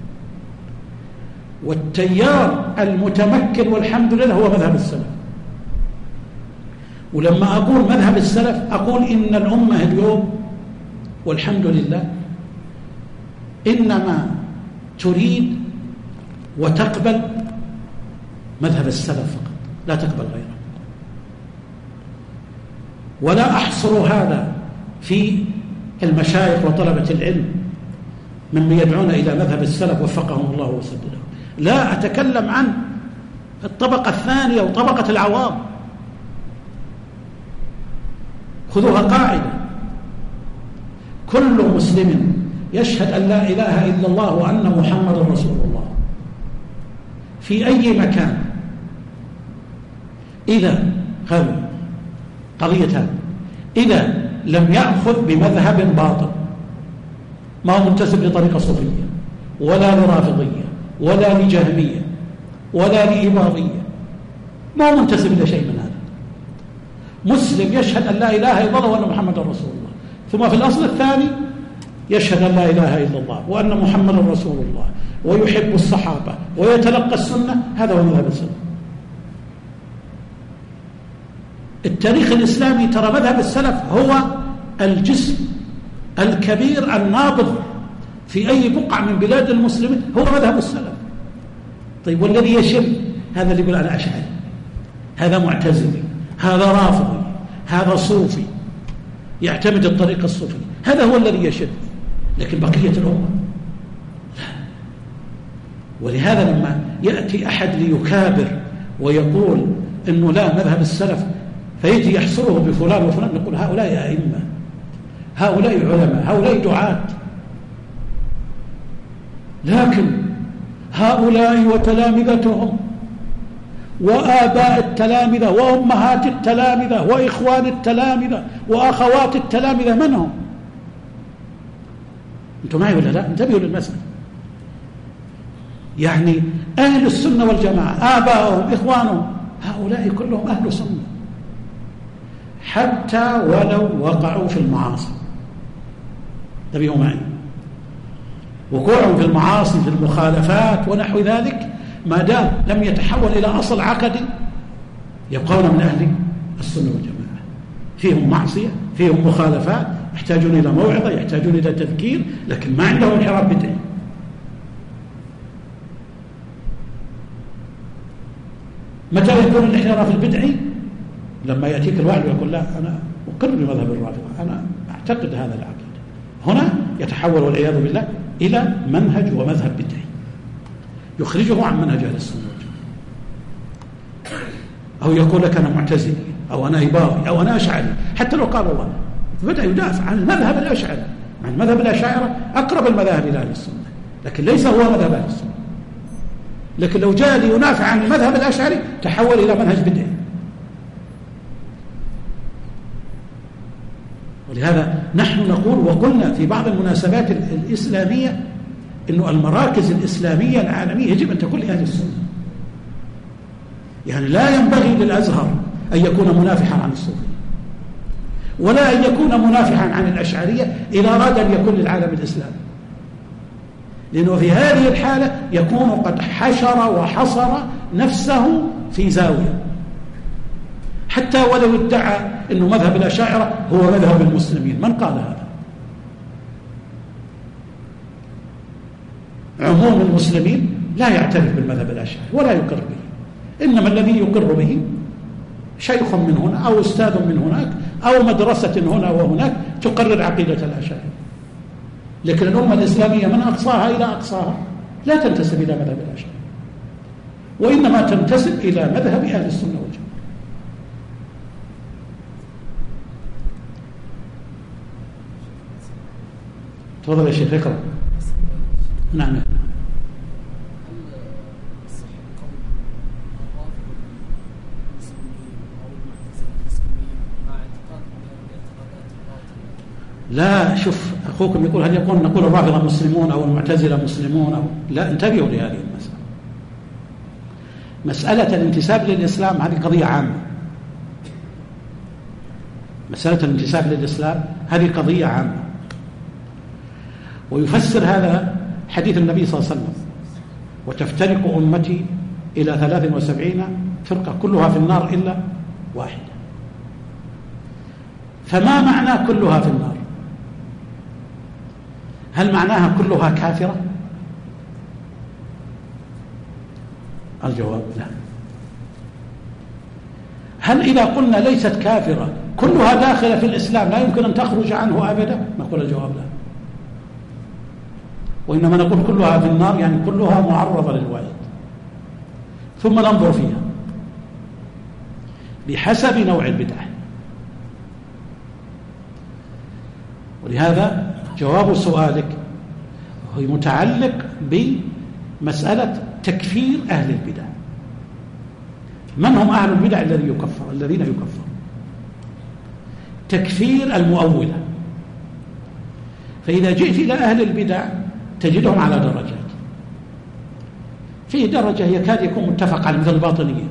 والتيار المتمكن والحمد لله هو مذهب السلف. ولما أقول مذهب السلف أقول إن الأمة اليوم والحمد لله إنما تريد وتقبل مذهب السلف فقط، لا تقبل غيره. ولا أحصر هذا في المشايخ وطلبة العلم ممن يدعون إلى مذهب السلف وفقهم الله وسددهم، لا أتكلم عن الطبقة الثانية وطبقة العوام. خذوها قاعدة: كل مسلم يشهد أن لا إله إلا الله وأن محمد رسول الله في أي مكان، إذا هذا قضية، إذا لم يأخذ بمذهب باطل، ما هو منتسب لطريقة صوفية ولا لرافضية ولا لجهمية ولا لإباضية، ما هو منتسب إلى شيء من هذا. مسلم يشهد أن لا إله إلا الله وأن محمد رسول الله، ثم في الأصل الثاني يشهد أن لا إله إلا الله وأن محمد رسول الله ويحب الصحابة ويتلقى السنة، هذا هو مذهب السلف. التاريخ الإسلامي ترى مذهب السلف هو الجسم الكبير النابض في أي بقعة من بلاد المسلمين، هو مذهب السلف. طيب والذي يشر هذا اللي يقول أنا أشعري، هذا معتزلي، هذا رافضي، هذا صوفي يعتمد الطريقة الصوفية، هذا هو الذي يشر. لكن بقية الأمة لا. ولهذا لما يأتي أحد ليكابر ويقول إنه لا مذهب السلف فيجي يحصره بفلان وفلان، نقول هؤلاء أئمة، هؤلاء علماء، هؤلاء دعاة، لكن هؤلاء وتلامذتهم وآباء التلامذة وأمهات التلامذة وإخوان التلامذة وأخوات التلامذة من هم؟ أنتم معي ولا لا؟ انتبهوا للمسألة. يعني أهل السنة والجماعة آباءهم إخوانهم هؤلاء كلهم أهل سنة، حتى ولو وقعوا في المعاصي. انتبهوا معي، وقوعهم في المعاصي في المخالفات ونحو ذلك ما دام لم يتحول إلى أصل عقدي يبقون من أهل السنة والجماعة. فيهم معصية، فيهم مخالفات، يحتاجون إلى موعظة، يحتاجون إلى تذكير، لكن ما عندهم انحراف بدعي. متى يكون الانحراف البدعي؟ لما يأتيك الواحد ويقول لا أنا أقر بمذهب الرافضة، أنا أعتقد هذا العقيدة، هنا يتحول والعياذ بالله إلى منهج ومذهب بدعي يخرجه عن منهج أهل السنة والجماعة. أو يقول لك أنا معتزلي أو أنا إباضي أو أنا أشعري، حتى لو قال الله بدأ يدافع عن المذهب الأشعري، مع المذهب الأشاعرة أقرب المذاهب إلى أهل السنة، لكن ليس هو مذهب أهل السنة. لكن لو جاء لينافع عن المذهب الأشعري تحول إلى منهج بدعي. ولهذا نحن نقول وقلنا في بعض المناسبات الإسلامية إنه المراكز الإسلامية العالمية يجب أن تكون لأهل السنة. يعني لا ينبغي للأزهر أن يكون منافحا عن الصوفية، ولا أن يكون منافحا عن الأشعرية إذا أراد أن يكون للعالم الإسلامي، لأنه في هذه الحالة يكون قد حشر وحصر نفسه في زاوية، حتى ولو ادعى أنه مذهب الأشاعرة هو مذهب المسلمين. من قال هذا؟ عموم المسلمين لا يعترف بالمذهب الأشاعري ولا يقر به، إنما الذي يقر به شيخ من هنا أو أستاذ من هناك أو مدرسة هنا وهناك تقرر عقيدة الأشاعرة. لكن الأمة الإسلامية من أقصاها إلى أقصاها لا تنتسب إلى مذهب الأشاعرة، وإنما تنتسب إلى مذهب أهل السنة والجماعة. تفضل يا شيخ اقرأ. نعم. لا شوف أخوكم يقول هل نقول الرافضة مسلمون أو المعتزلة مسلمون أو لا، انتبهوا لهذه المسألة. مسألة الانتساب للإسلام هذه قضية عامة. مسألة الانتساب للإسلام هذه قضية عامة، ويفسر هذا حديث النبي صلى الله عليه وسلم: وتفترق أمتي إلى 73 فرقة كلها في النار إلا واحدة. فما معنى كلها في النار؟ هل معناها كلها كافرة؟ الجواب لا. هل إذا قلنا ليست كافرة كلها داخلة في الإسلام لا يمكن أن تخرج عنه أبدا؟ نقول الجواب لا. وإنما نقول كلها في النار يعني كلها معرضة للوعيد، ثم ننظر فيها بحسب نوع البدعة. ولهذا جواب سؤالك هو متعلق بمسألة تكفير أهل البدع. من هم أهل البدع الذين يكفر؟ تكفير المؤولة. فإذا جئت إلى أهل البدع تجدهم على درجات. في درجة يكاد يكون متفق على مثل الباطنية،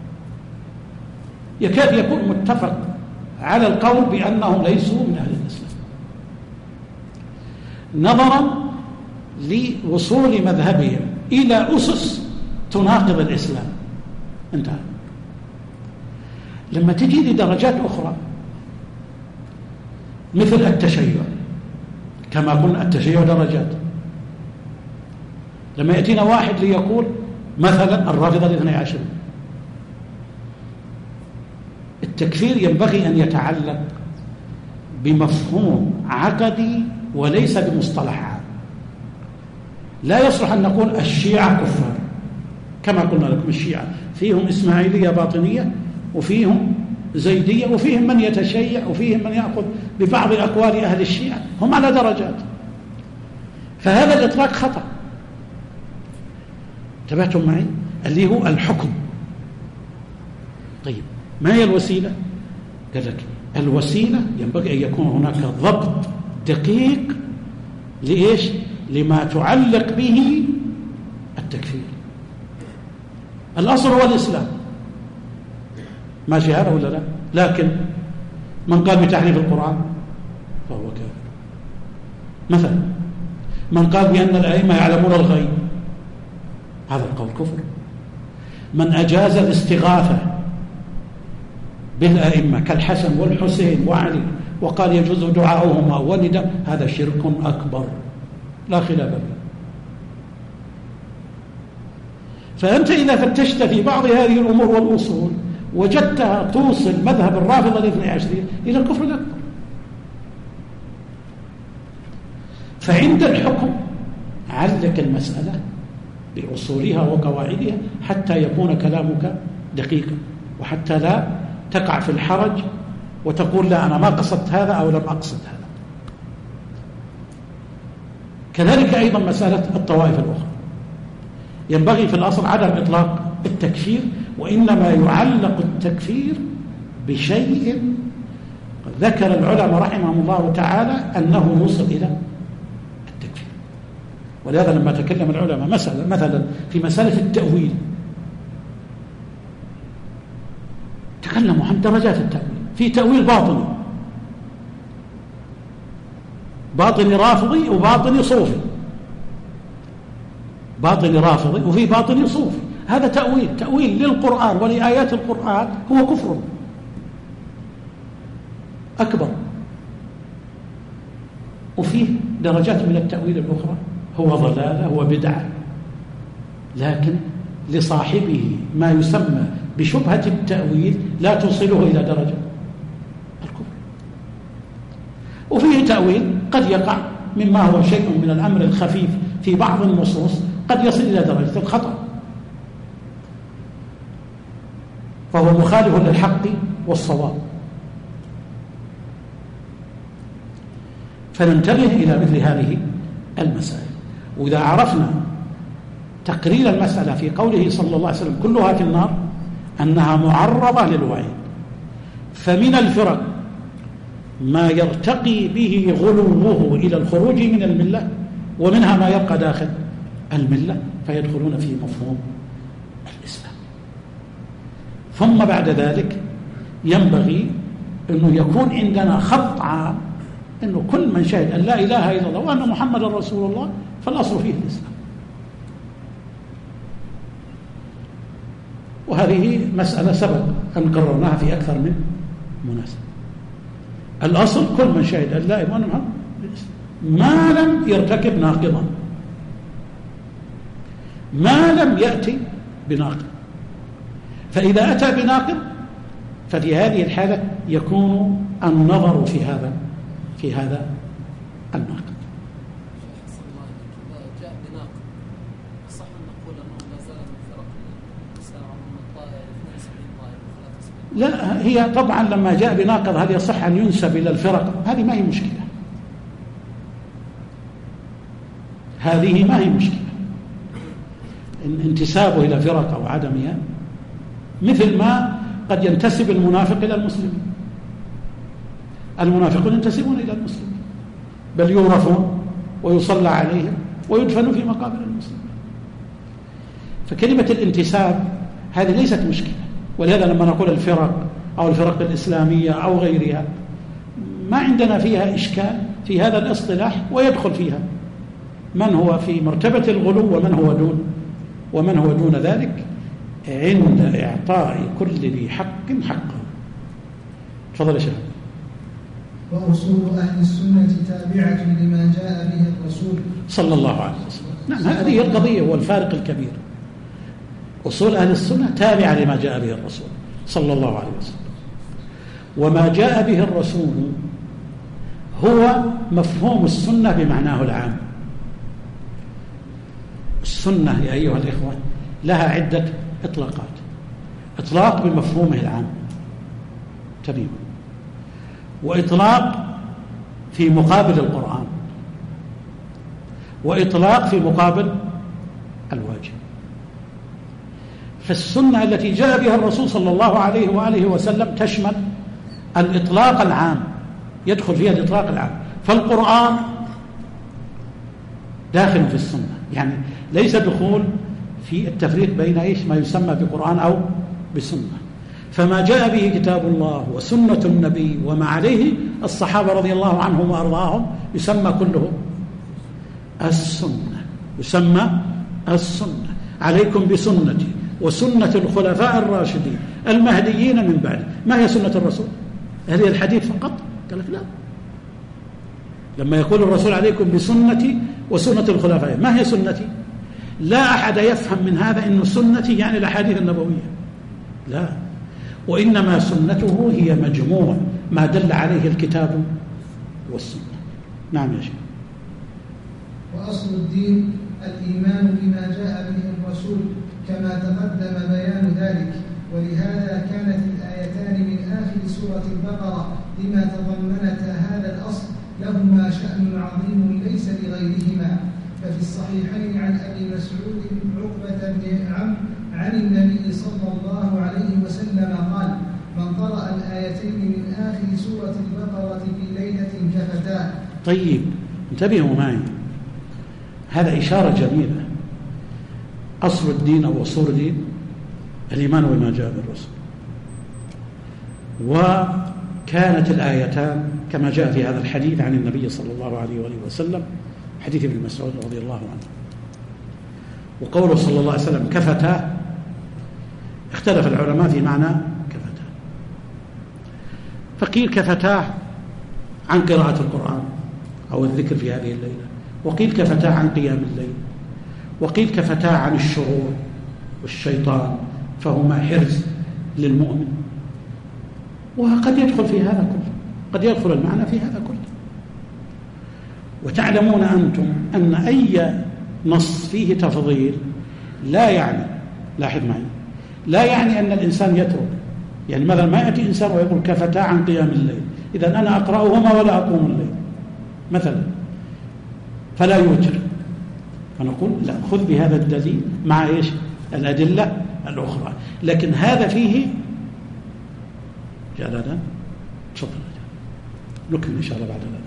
يكاد يكون متفق على القول بأنهم ليسوا من أهل الإسلام نظرا لوصول مذهبهم إلى أسس تناقض الإسلام. انتهى. لما تجي لدرجات أخرى مثل التشيع، كما قلنا التشيع درجات. لما يأتينا واحد ليقول مثلا الرافضة الاثني عشر، التكفير ينبغي أن يتعلق بمفهوم عقدي وليس بمصطلح عام. لا يصلح أن نقول الشيعة كفار، كما قلنا لكم الشيعة فيهم إسماعيلية باطنية، وفيهم زيدية، وفيهم من يتشيع، وفيهم من يأخذ ببعض أقوال أهل الشيعة، هم على درجات. فهذا الإطلاق خطأ. انتبهتم معي؟ اللي هو الحكم. طيب ما هي الوسيلة؟ قال لك الوسيلة ينبغي أن يكون هناك ضبط دقيق لإيش؟ لما تعلق به التكفير. الأصل هو الإسلام، ماشي هذا ولا لا؟ لكن من قال بتحريف القرآن فهو كافر مثلا. من قال بأن الأئمة يعلمون الغيب هذا القول كفر. من أجاز الاستغاثة بالأئمة كالحسن والحسين وعلي وقال يجوز دعاؤهما ولدا هذا شرك أكبر لا خلاف فيه. فأنت إذا فتشت في بعض هذه الأمور والأصول وجدتها توصل مذهب الرافضة الاثني عشرية إلى الكفر الأكبر. فعند الحكم علق المسألة بأصولها وقواعدها حتى يكون كلامك دقيقا، وحتى لا تقع في الحرج وتقول لا أنا ما قصدت هذا أو لم أقصد هذا. كذلك أيضا مسألة الطوائف الأخرى ينبغي في الأصل عدم إطلاق التكفير، وإنما يعلق التكفير بشيء ذكر العلماء رحمهم الله تعالى أنه يوصل إلى التكفير. ولهذا لما تكلم العلماء مثلا في مسألة التأويل تكلموا عن درجات التأويل. في تأويل باطني رافضي وباطني صوفي، باطني رافضي وفي باطني صوفي. هذا تأويل للقرآن ولآيات القرآن هو كفر أكبر. وفيه درجات من التأويل الأخرى هو ضلالة، هو بدعة، لكن لصاحبه ما يسمى بشبهة التأويل لا توصله إلى درجة الكفر. وفيه تأويل قد يقع مما هو شيء من الأمر الخفيف في بعض النصوص قد يصل إلى درجة الخطأ، فهو مخالف للحق والصواب. فننتبه إلى مثل هذه المسائل. وإذا عرفنا تقرير المسألة في قوله صلى الله عليه وسلم كلها في النار أنها معرضة للوعيد، فمن الفرق ما يرتقي به غلوه إلى الخروج من الملة، ومنها ما يبقى داخل الملة فيدخلون في مفهوم الإسلام. ثم بعد ذلك ينبغي أنه يكون عندنا خط عام أنه كل من شهد أن لا إله إلا الله وأن محمد رسول الله فالأصل فيه الإسلام. وهذه مسألة سبق أن قررناها في أكثر من مناسبة. الأصل كل من شهد أن لا إله إلا الله ما لم يرتكب ناقضا، ما لم يأتي بناقض. فإذا أتى بناقض ففي هذه الحالة يكون النظر في هذا الناقض. جاء بناقض صح أن نقول أنه لا زال من فرق الإسلام من الطائر 72 طائر 73. لا، هي طبعا لما جاء بناقض هل يصح أن ينسب إلى الفرق؟ هذه ما هي مشكلة، هذه ما هي مشكلة انتسابه إلى فرق أو عدمها، مثل ما قد ينتسب المنافق إلى المسلمين. المنافقون ينتسبون إلى المسلمين، بل يورثون ويصلى عليهم ويدفنوا في مقابر المسلمين. فكلمة الانتساب هذه ليست مشكلة. ولهذا لما نقول الفرق أو الفرق الإسلامية أو غيرها ما عندنا فيها إشكال في هذا الاصطلاح، ويدخل فيها من هو في مرتبة الغلو ومن هو دون ذلك عند إعطاء كل ذي حق حقه. تفضل يا شيخ. وأصول أهل السنة تابعة لما جاء به الرسول صلى الله عليه وسلم. نعم، هذه القضية والفارق الكبير. أصول أهل السنة تابعة لما جاء به الرسول صلى الله عليه وسلم، وما جاء به الرسول هو مفهوم السنة بمعناه العام. السنة يا أيها الإخوة لها عدة إطلاقات. إطلاق بمفهومه العام تمام، وإطلاق في مقابل القرآن، وإطلاق في مقابل الواجب. فالسنة التي جاء بها الرسول صلى الله عليه وآله وسلم تشمل الإطلاق العام، يدخل فيها الإطلاق العام. فالقرآن داخل في السنة، يعني ليس دخول في التفريق بين ما يسمى بقرآن أو بسنة. فما جاء به كتاب الله وسنة النبي وما عليه الصحابة رضي الله عنهم وأرضاهم يسمى كله السنة، يسمى السنة. عليكم بسنتي وسنة الخلفاء الراشدين المهديين من بعد. ما هي سنة الرسول؟ هل هي الحديث فقط؟ قال لك لا. لما يقول الرسول عليكم بسنتي وسنة الخلفاء، ما هي سنتي؟ لا أحد يفهم من هذا إنه سنتي يعني الأحاديث النبوية، لا، وإنما سنته هي مجموع ما دل عليه الكتاب والسنة. نعم يا شيخ. وأصل الدين الإيمان بما جاء به الرسول كما تقدم بيان ذلك، ولهذا كانت الآيتان من آخر سورة البقرة لما تضمنتا هذا الأصل لهما شأن عظيم ليس لغيرهما. ففي الصحيحين عن أبي مسعود عقبة بن عمرو عن النبي صلى الله عليه وسلم قال: من قرأ الآيتين من آخر سورة البقرة في ليلة كفتاه. طيب انتبهوا معي، هذا إشارة جميلة. أصل الدين أو أصول الدين الإيمان بما جاء بالرسول، وكانت الآيتان كما جاء في هذا الحديث عن النبي صلى الله عليه وآله وسلم، حديث ابن مسعود رضي الله عنه. وقوله صلى الله عليه وسلم كفتاه، اختلف العلماء في معنى كفتاه، فقيل كفتاه عن قراءة القرآن أو الذكر في هذه الليلة، وقيل كفتاه عن قيام الليل، وقيل كفتاه عن الشرور والشيطان، فهما حرز للمؤمن. وقد يدخل في هذا كله، قد يدخل المعنى في هذا كله. وتعلمون أنتم أن أي نص فيه تفضيل لا يعني، لاحظ معي، لا يعني أن الإنسان يترك. يعني مثلا ما يأتي إنسان ويقول كفتا عن قيام الليل، إذن أنا أقرأهما ولا أقوم الليل مثلا فلا يوتر، فنقول لا، خذ بهذا الدليل مع إيش الأدلة الأخرى. لكن هذا فيه جلالا. تفضل. نكمل إن شاء الله بعد الأذان.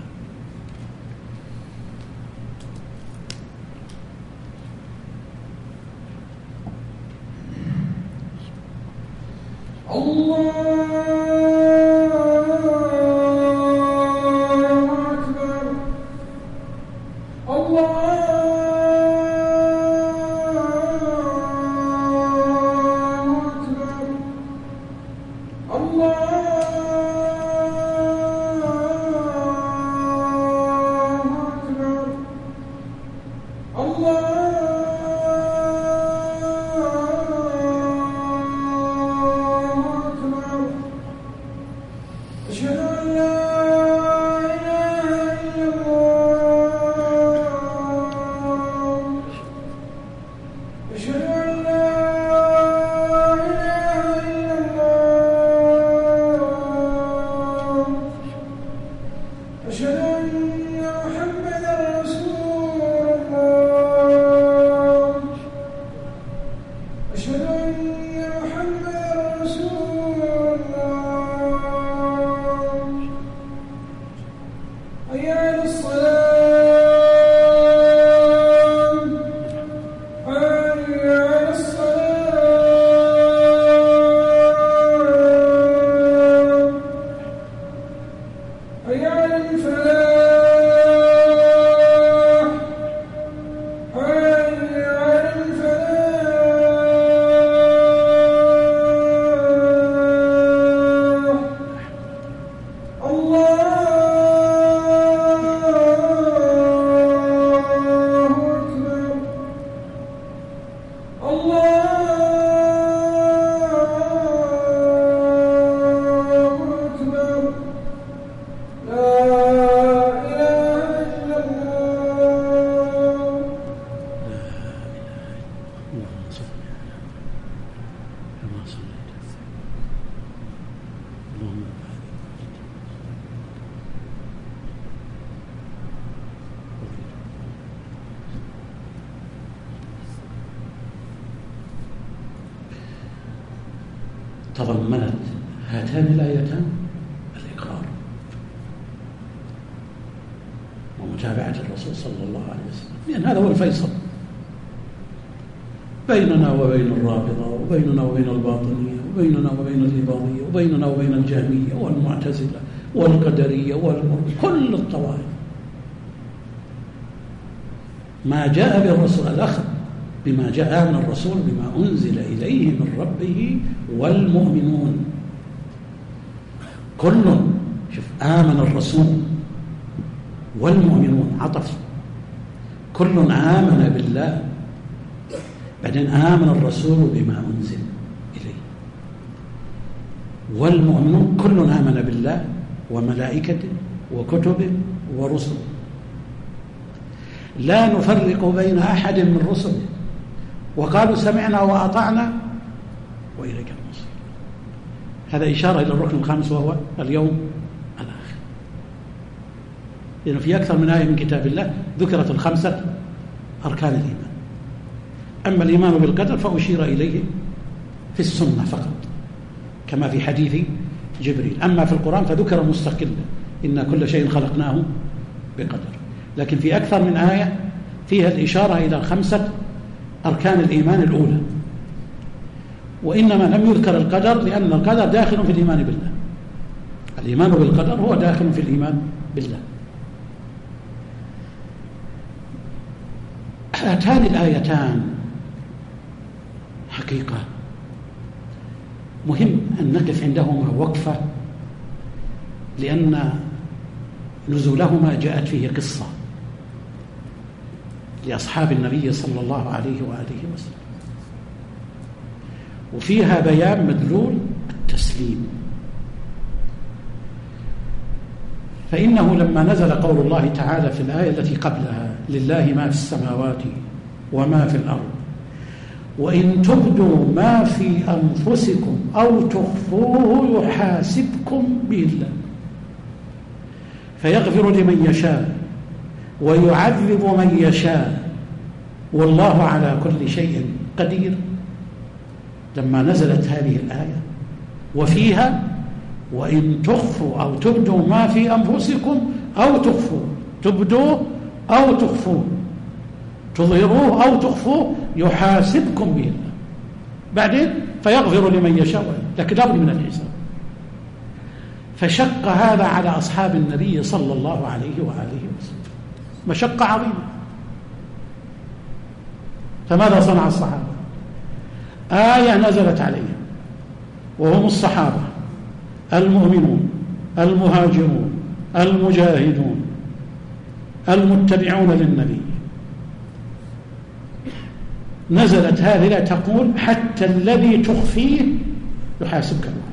تضمنت هاتان الآيتان الإقرار ومتابعة الرسول صلى الله عليه وسلم، لأن هذا هو الفيصل بيننا وبين الرافضة، وبيننا وبين الباطنية، وبيننا وبين الإباضية، وبيننا وبين الجهمية والمعتزلة والقدرية كل الطوائف. ما جاء به الرسول الأخذ بما جاء من الرسول بما أنزل إليه من ربه والمؤمنون كل شوف آمن الرسول والمؤمنون عطف كل آمن بالله، بعدين آمن الرسول بما أنزل إليه، والمؤمنون كل آمن بالله وملائكته وكتبه ورسله لا نفرق بين أحد من رسله وقالوا سمعنا وأطعنا وإليك المصير. هذا إشارة إلى الركن الخامس وهو اليوم الآخر، لأنه في أكثر من آية من كتاب الله ذكرت الخمسة أركان الإيمان. أما الإيمان بالقدر فأشير إليه في السنة فقط كما في حديث جبريل، أما في القرآن فذكر مستقلا إن كل شيء خلقناه بقدر، لكن في أكثر من آية فيها الإشارة إلى الخمسة أركان الإيمان الأولى، وإنما لم يذكر القدر لأن القدر داخل في الإيمان بالله. الإيمان بالقدر هو داخل في الإيمان بالله. هاتان الآيتان حقيقة مهم أن نقف عندهما وقفة، لأن نزولهما جاءت فيه قصة لأصحاب النبي صلى الله عليه وآله وسلم، وفيها بيان مدلول التسليم. فإنه لما نزل قول الله تعالى في الآية التي قبلها لله ما في السماوات وما في الأرض وإن تبدوا ما في أنفسكم أو تخفوه يحاسبكم به الله فيغفر لمن يشاء ويعذب من يشاء والله على كل شيء قدير. لما نزلت هذه الآية وفيها وإن تخفوا أو تبدوا ما في أنفسكم أو تخفوا، تبدوا أو تخفوا، تظهروه أو تخفوه يحاسبكم به الله بعدين فيغفر لمن يشاء، لكن لابد من الحساب. فشق هذا على أصحاب النبي صلى الله عليه وآله وسلم مشقة عظيمة. فماذا صنع الصحابة؟ آية نزلت عليهم وهم الصحابة المؤمنون المهاجرون المجاهدون المتبعون للنبي، نزلت هذه لا تقول حتى الذي تخفيه يحاسبك الله.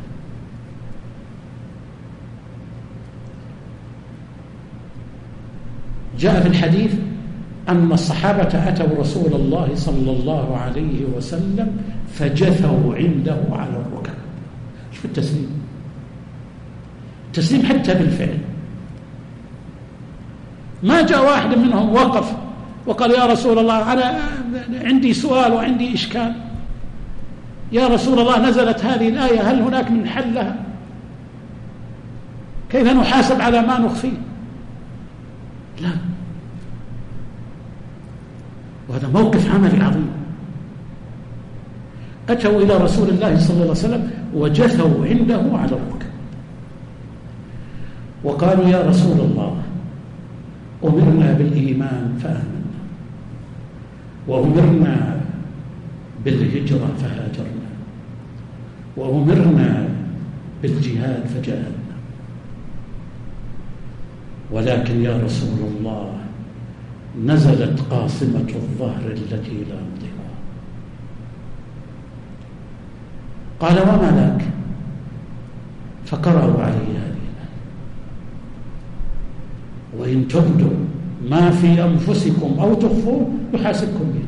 جاء في الحديث أن الصحابة أتوا رسول الله صلى الله عليه وسلم فجثوا عنده على الركب. شوف التسليم، التسليم حتى بالفعل. ما جاء واحد منهم وقف وقال يا رسول الله أنا عندي سؤال وعندي إشكال، يا رسول الله نزلت هذه الآية هل هناك من حل لها؟ كيف نحاسب على ما نخفيه؟ لا، وهذا موقف عملي عظيم. أتوا إلى رسول الله صلى الله عليه وسلم وجثوا عنده على الركب وقالوا يا رسول الله أمرنا بالإيمان فآمنا وأمرنا بالهجرة فهاجرنا وأمرنا بالجهاد فجاهدنا، ولكن يا رسول الله نزلت قاصمة الظهر التي لا نطيقها. قال وما ذاك؟ فقرأوا عليه هذه الآية وإن تبدوا ما في أنفسكم أو تخفوه يحاسبكم به.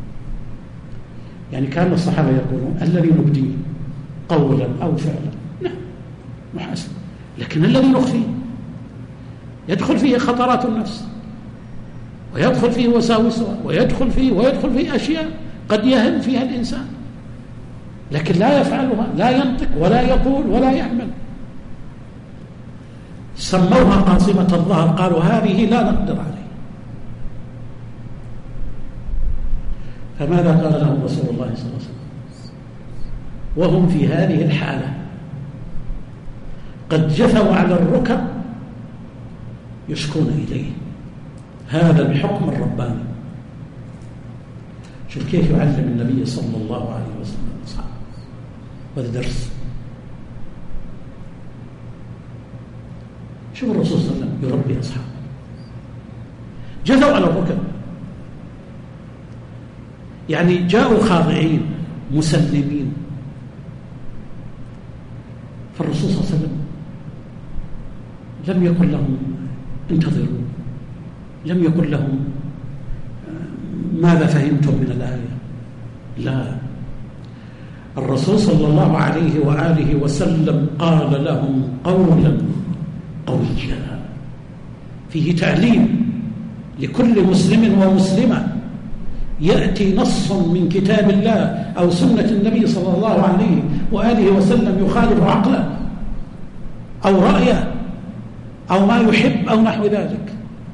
يعني كان الصحابة يقولون الذي نبديه قولا أو فعلا نعم محاسب، لكن الذي نخفيه يدخل فيه خطرات النفس ويدخل فيه وساوسها ويدخل فيه أشياء قد يهم فيها الإنسان لكن لا يفعلها، لا ينطق ولا يقول ولا يعمل. سموها قاصمة الظهر، قالوا هذه لا نقدر عليه. فماذا قال لهم رسول الله صلى الله عليه وسلم وهم في هذه الحالة قد جثوا على الركب يشكون إليه؟ هذا الحكم الرباني. شوف كيف يعلم النبي صلى الله عليه وسلم أصحابه، هذا درس. شوف الرسول صلى الله عليه وسلم يربي أصحابه، جثوا على الركب، يعني جاءوا خاضعين مسلمين. فالرسول صلى الله عليه وسلم لم يقل لهم انتظروا، لم يقل لهم ماذا فهمتم من الآية، لا، الرسول صلى الله عليه وآله وسلم قال لهم قولا قويا فيه تعليم لكل مسلم ومسلمة. يأتي نص من كتاب الله أو سنة النبي صلى الله عليه وآله وسلم يخالف عقله أو رأيه أو ما يحب أو نحو ذلك،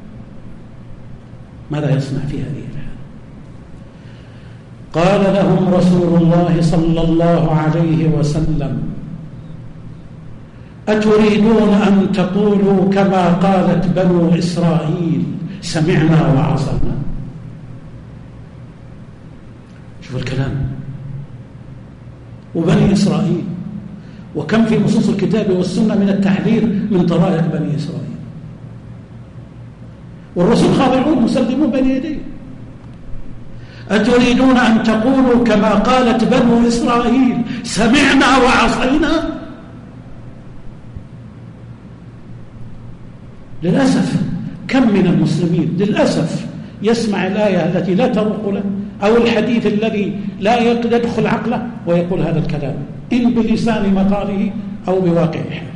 ماذا يصنع في هذه الحالة؟ قال لهم رسول الله صلى الله عليه وسلم أتريدون أن تقولوا كما قالت بنو إسرائيل سمعنا وعصينا؟ شوف الكلام، وبني إسرائيل، وكم في نصوص الكتاب والسنة من التحذير من طرائق بني إسرائيل، والرسول خاضعون مسلمون بين يديه. أتريدون أن تقولوا كما قالت بنو إسرائيل سمعنا وعصينا؟ للأسف كم من المسلمين للأسف يسمع الآية التي لا تروق له أو الحديث الذي لا يدخل عقله ويقول هذا الكلام إن بلسان مقاله أو بواقع حال.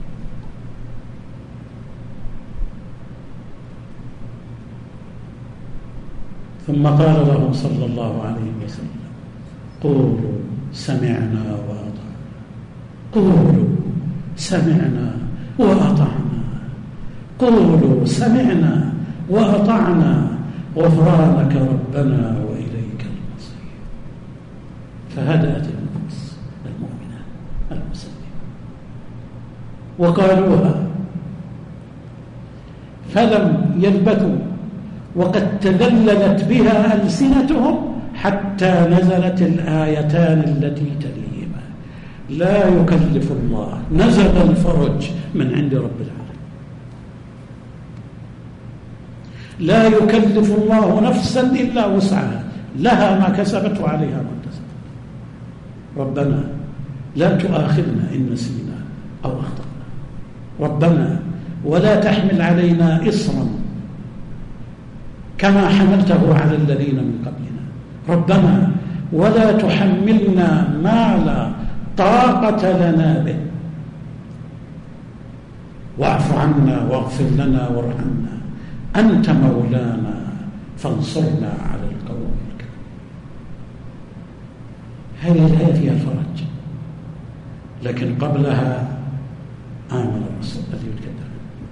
ثم قال لهم صلى الله عليه وسلم قولوا سمعنا وأطعنا، قولوا سمعنا وأطعنا، قولوا سمعنا وأطعنا غفرانك ربنا وإليك المصير. فهدأت النفوس المؤمنة المسلمة وقالوها، فلم يلبثوا وقد تذللت بها ألسنتهم حتى نزلت الآيتان التي تليهما: لا يكلف الله، نزل الفرج من عند رب العالمين، لا يكلف الله نفسا إلا وسعها، لها ما كسبت وعليها ما اكتسبت. ربنا لا تؤاخذنا إن نسينا أو أخطأنا، ربنا ولا تحمل علينا إصرا كما حملته على الذين من قبلنا، ربنا ولا تحملنا ما لا طاقة لنا به، واعف عنا واغفر لنا وارحمنا أنت مولانا فانصرنا على القوم الكافرين. هذه الآية فيها الفرج، لكن قبلها آمن الرسول الذي الكتاب،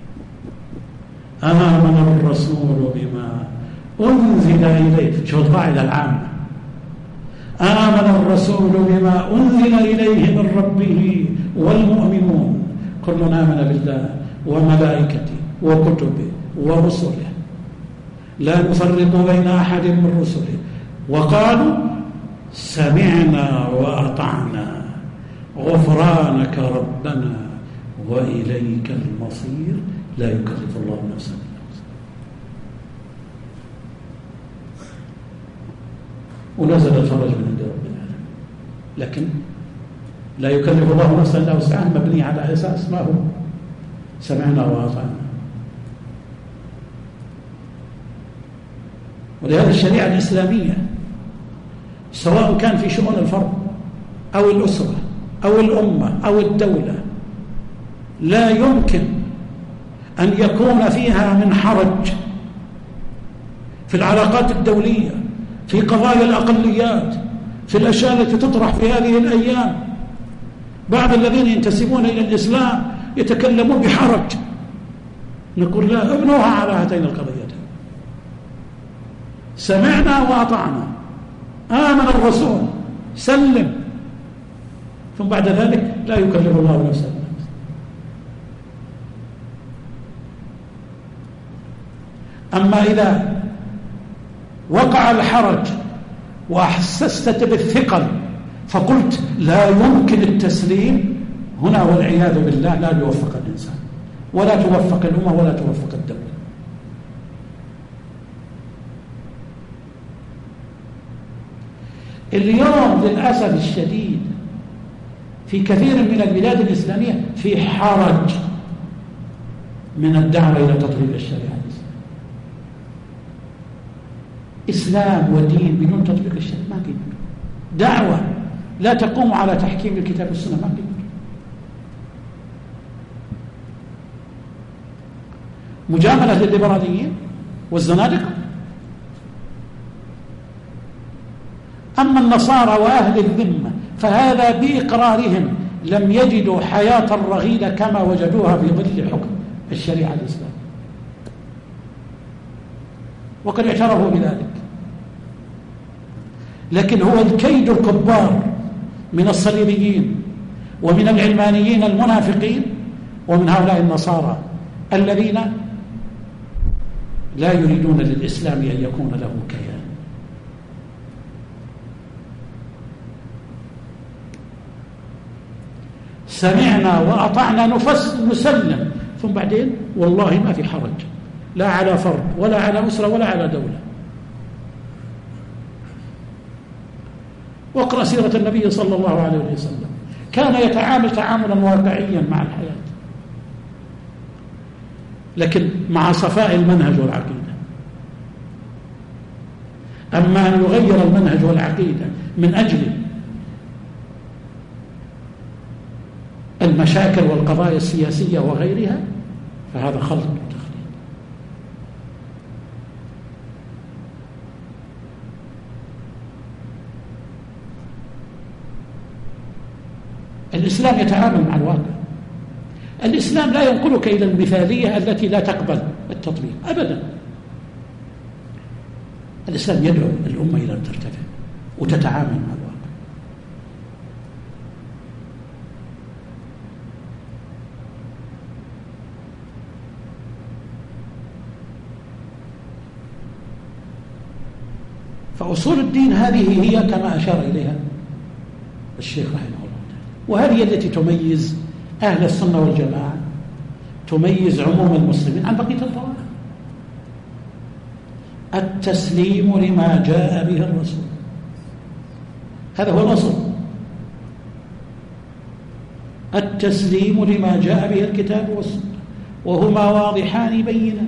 آمن الرسول بما أنزل إليه، شو القاعدة العامة، آمن الرسول بما أنزل إليه من ربه والمؤمنون كل آمن بالله وملائكته وكتبه ورسله لا نفرق بين أحد من رسله، وقالوا سمعنا وأطعنا غفرانك ربنا وإليك المصير، لا يكلف الله نفسا إلا وسعها. ونزل الفرج من عند رب العالمين، لكن لا يكلف الله نفسا إلا وسعها مبني على أساس ما هو؟ سمعنا وأطعنا. ولهذا الشريعة الإسلامية سواء كان في شؤون الفرد أو الأسرة أو الأمة أو الدولة لا يمكن أن يكون فيها من حرج في العلاقات الدولية، في قضايا الأقليات، في الأشياء التي تطرح في هذه الأيام. بعض الذين ينتسبون إلى الإسلام يتكلمون بحرج، نقول لا، ابنوها على هاتين القضيتين: سمعنا وأطعنا، آمن الرسول، سلم، ثم بعد ذلك لا يكلف الله نفسا. أما إذا وقع الحرج وأحسست بالثقل فقلت لا يمكن التسليم، هنا والعياذ بالله لا يوفق الإنسان ولا توفق الأمة ولا توفق الدولة. اليوم للأسف الشديد في كثير من البلاد الإسلامية في حرج من الدعوة إلى تطبيق الشريعة الإسلامية. إسلام ودين بدون تطبيق الشريعة ما في، دعوة لا تقوم على تحكيم الكتاب والسنة ما في. مجاملة للليبراليين والزنادقة. أما النصارى وأهل الذمة فهذا بإقرارهم لم يجدوا حياة رغيدة كما وجدوها في ظل حكم الشريعة الإسلامية، وقد اعترفوا بذلك. لكن هو الكيد الكبار من الصليبيين ومن العلمانيين المنافقين ومن هؤلاء النصارى الذين لا يريدون للإسلام أن يكون له كيان. سمعنا وأطعنا نسلم، ثم بعدين والله ما في حرج لا على فرد ولا على أسرة ولا على دولة. واقرأ سيرة النبي صلى الله عليه وسلم، كان يتعامل تعاملا واقعيا مع الحياة، لكن مع صفاء المنهج والعقيدة. أما أن يغير المنهج والعقيدة من أجل المشاكل والقضايا السياسية وغيرها فهذا خلط وتخليط. الإسلام يتعامل مع الواقع، الإسلام لا ينقلك إلى المثالية التي لا تقبل التطبيق أبدا. الإسلام يدعو الأمة إلى أن ترتفع وتتعامل مع الواقع. فأصول الدين هذه هي كما أشار إليها الشيخ رحمه الله، وهذه التي تميز أهل السنة والجماعة، تميز عموم المسلمين عن بقية الطوائف. التسليم لما جاء به الرسول، هذا هو الأصل. التسليم لما جاء به الكتاب والسنة، وهما واضحان بينان.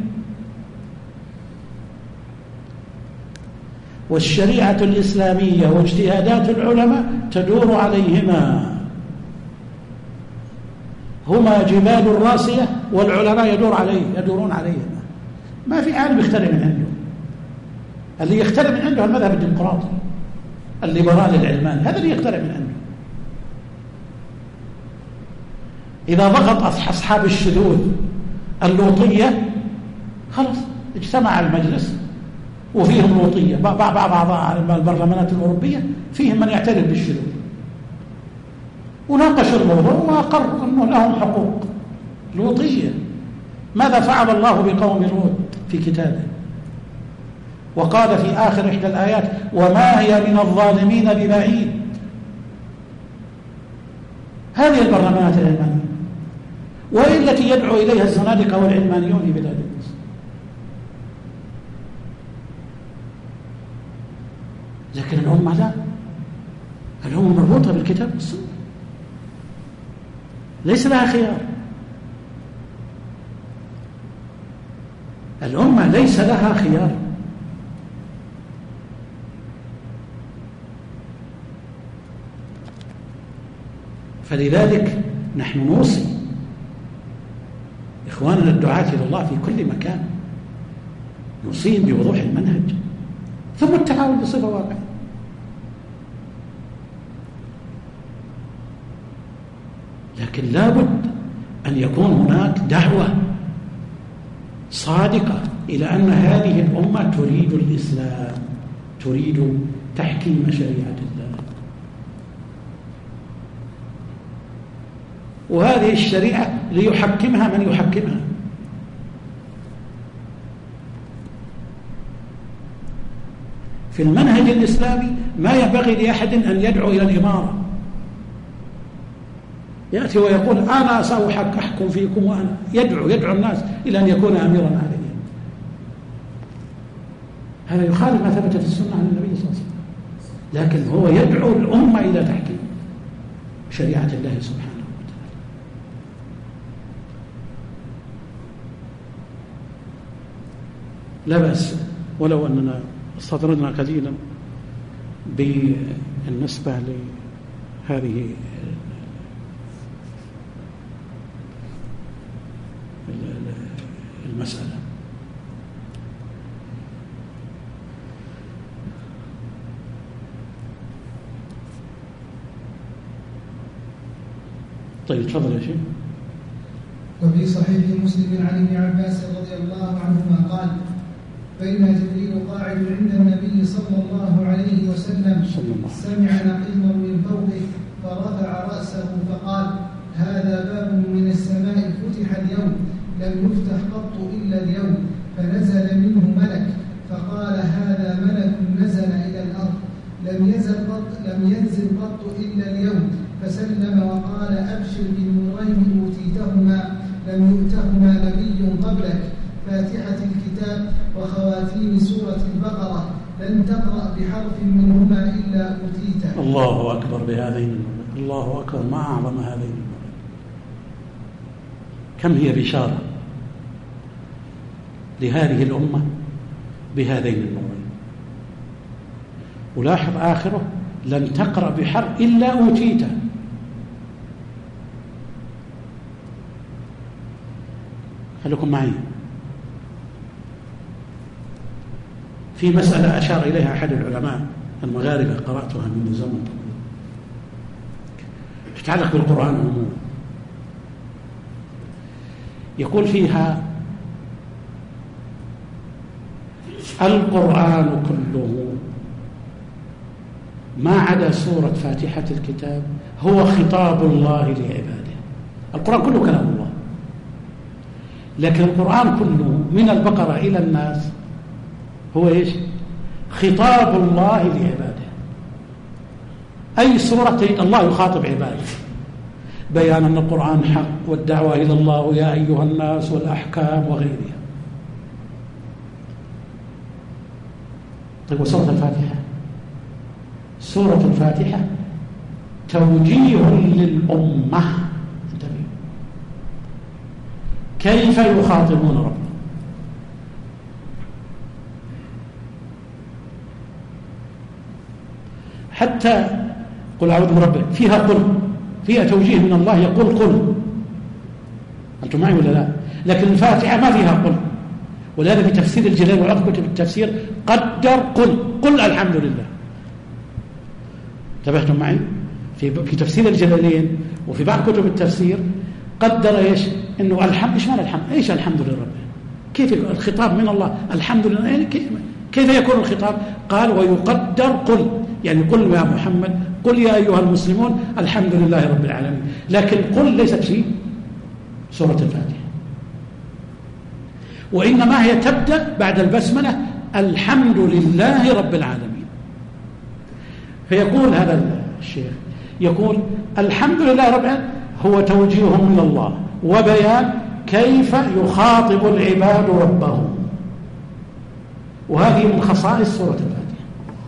والشريعة الإسلامية واجتهادات العلماء تدور عليهما، هما جبال راسية والعلماء يدورون عليهما. ما في عالم يخترع من عنده. اللي يخترع من عنده المذهب الديمقراطي الليبرالي العلماني، هذا اللي يخترع من عنده. إذا ضغط أصحاب الشذوذ اللوطية خلاص اجتمع المجلس وفيهم لوطية، بعض أعضاء البرلمانات الأوروبية فيهم من يعترف بالشذوذ، وناقش الموضوع وأقر أنه لهم حقوق لوطية. ماذا فعل الله بقوم لوط في كتابه؟ وقال في آخر إحدى الآيات: وما هي من الظالمين ببعيد. هذه البرلمانات العلمانية، وهي التي يدعو إليها الزنادقة والعلمانيون في بلاد المسلمين. لكن الأمة لا، الأمة مربوطة بالكتاب والسنة، ليس لها خيار. الأمة ليس لها خيار. فلذلك نحن نوصي إخواننا الدعاة إلى الله في كل مكان، نوصيهم بوضوح المنهج ثم التعاون بصفة واقعية. لكن لابد أن يكون هناك دعوة صادقة إلى أن هذه الأمة تريد الإسلام، تريد تحكيم شريعة الله، وهذه الشريعة ليحكمها من يحكمها. في المنهج الإسلامي ما ينبغي لأحد أن يدعو إلى الإمارة، يأتي ويقول أنا سأحكم فيكم، وأنا يدعو الناس إلى أن يكون أميرا عليهم. هذا يخالف ما ثبت في السنة عن النبي صلى الله عليه وسلم. لكن هو يدعو الأمة إلى تحكيم شريعة الله سبحانه وتعالى. لا بأس، ولو أننا استطردنا قليلا بالنسبة لهذه المسألة. طيب تفضل يا شيخ. وفي صحيح مسلم عن ابن عباس رضي الله عنهما قال: بين جبريل قاعد عند النبي صلى الله عليه وسلم سمع نقيضا من فوقه فرفع رأسه فقال: هذا باب من السماء فتح اليوم لم يفتح قط إلا اليوم، فنزل منه ملك فقال: هذا ملك نزل إلى الأرض لم ينزل قط إلا اليوم، فسلم وقال: أبشر بالنورين أوتيتهما لم يؤتهما نبي قبلك، فاتحة الكتاب وخواتيم سورة البقرة، لن تقرأ بحرف منهما إلا أوتيته. الله أكبر بهذين النورين، الله أكبر، ما أعظم هذين النورين. كم هي بشارة لهذه الأمة بهذين النورين. ولاحظ آخره: لن تقرأ بحرف إلا أوتيته. خليكم معي في مسألة أشار إليها أحد العلماء المغاربة، قرأتها من زمن طويل، تتعلق بالقرآن عموما. يقول فيها القرآن كله ما عدا سورة فاتحة الكتاب هو خطاب الله لعباده. القرآن كله كلام الله، لكن القرآن كله من البقرة إلى الناس هو إيش؟ خطاب الله لعباده. أي سورة تجد الله يخاطب عباده بيان أن القرآن حق والدعوة إلى الله يا أيها الناس والأحكام وغيرها. طيب وسورة الفاتحة؟ سورة الفاتحة توجيه للأمة كيف يخاطبون ربهم. حتى قل أعوذ برب فيها قل، فيها توجيه من الله يقول قل، أنتم معي ولا لا؟ لكن الفاتحة ما فيها قل، ولهذا في تفسير الجلال وعقب كتب التفسير قدر قل الحمد لله. انتبهتم معي؟ في تفسير الجلالين وفي بعض كتب التفسير قدر ايش؟ انه الحمد، ايش معنى الحمد؟ ايش الحمد لله؟ كيف الخطاب من الله؟ الحمد لله، يعني كيف يكون الخطاب؟ قال ويقدر قل، يعني قل يا محمد، قل يا ايها المسلمون الحمد لله رب العالمين. لكن قل ليست في سورة الفاتحة، وانما هي تبدا بعد البسمله الحمد لله رب العالمين. فيقول هذا الشيخ يقول الحمد لله رب العالمين هو توجيه من الله وبيان كيف يخاطب العباد ربهم، وهذه من خصائص سورة الفاتحة.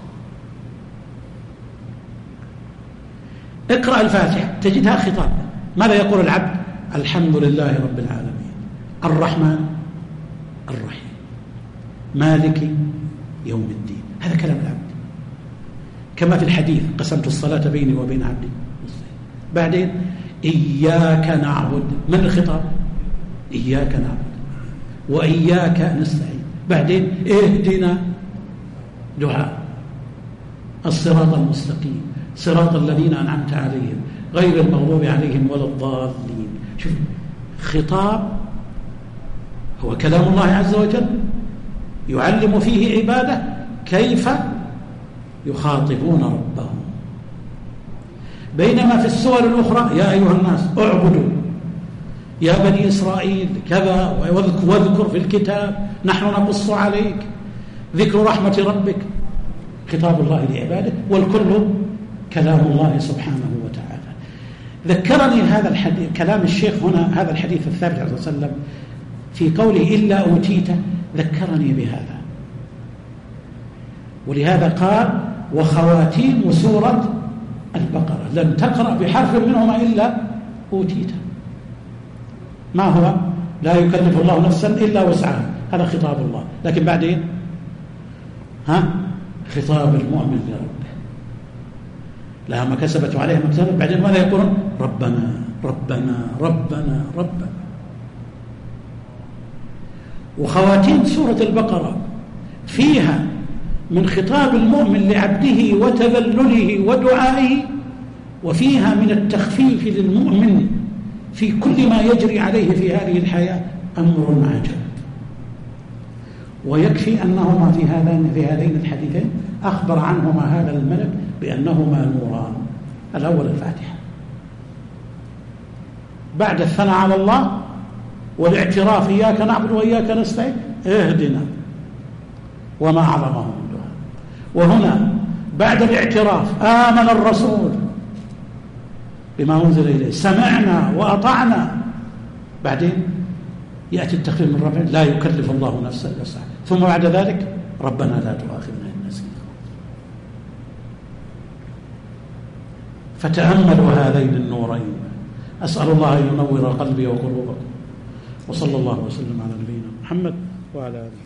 اقرأ الفاتحة تجدها خطاب. ماذا يقول العبد؟ الحمد لله رب العالمين الرحمن الرحيم مالك يوم الدين. هذا كلام العبد، كما في الحديث قسمت الصلاة بيني وبين عبدي. بعدين إياك نعبد، من الخطاب؟ إياك نعبد وإياك نستعين. بعدين اهدنا، دعاء الصراط المستقيم صراط الذين أنعمت عليهم غير المغضوب عليهم ولا الضالين. شوف، خطاب هو كلام الله عز وجل يعلم فيه عباده كيف يخاطبون ربهم. بينما في السور الأخرى يا أيها الناس اعبدوا، يا بني إسرائيل كذا، واذكر في الكتاب نحن نقص عليك، ذكر رحمة ربك، خطاب الله لعباده، والكل كلام الله سبحانه وتعالى. ذكرني هذا الحديث كلام الشيخ هنا، هذا الحديث الثابت عليه الصلاة والسلام في قوله إلا أوتيت، ذكرني بهذا. ولهذا قال وخواتيم سورة البقرة لن تقرأ بحرف منهما إلا أوتيت. ما هو؟ لا يكلف الله نفسا إلا وسعها، هذا خطاب الله. لكن بعدين خطاب المؤمن لربه، لها ما كسبت وعليها ما كسبت. بعدين ماذا يقولون؟ ربنا ربنا ربنا ربنا. وخواتيم سورة البقرة فيها من خطاب المؤمن لعبده وتذلله ودعائه، وفيها من التخفيف للمؤمن في كل ما يجري عليه في هذه الحياة أمر عجب. ويكفي أنهما في هذين الحديثين أخبر عنهما هذا الملك بأنهما نوران. الأول الفاتحة، بعد الثناء على الله والاعتراف إياك نعبد وإياك نستعين اهدنا وما أعظمه من دعاء. وهنا بعد الاعتراف آمن الرسول بما أنزل إليه سمعنا وأطعنا. بعدين يأتي التخفيف من ربنا لا يكلف الله نفسا إلا وسعها. ثم بعد ذلك ربنا لا تؤاخذنا إن نسينا. فتأملوا هذين النورين. أسأل الله أن ينور قلبي وقلوبكم، وصلى الله وسلم على نبينا محمد وعلى آله.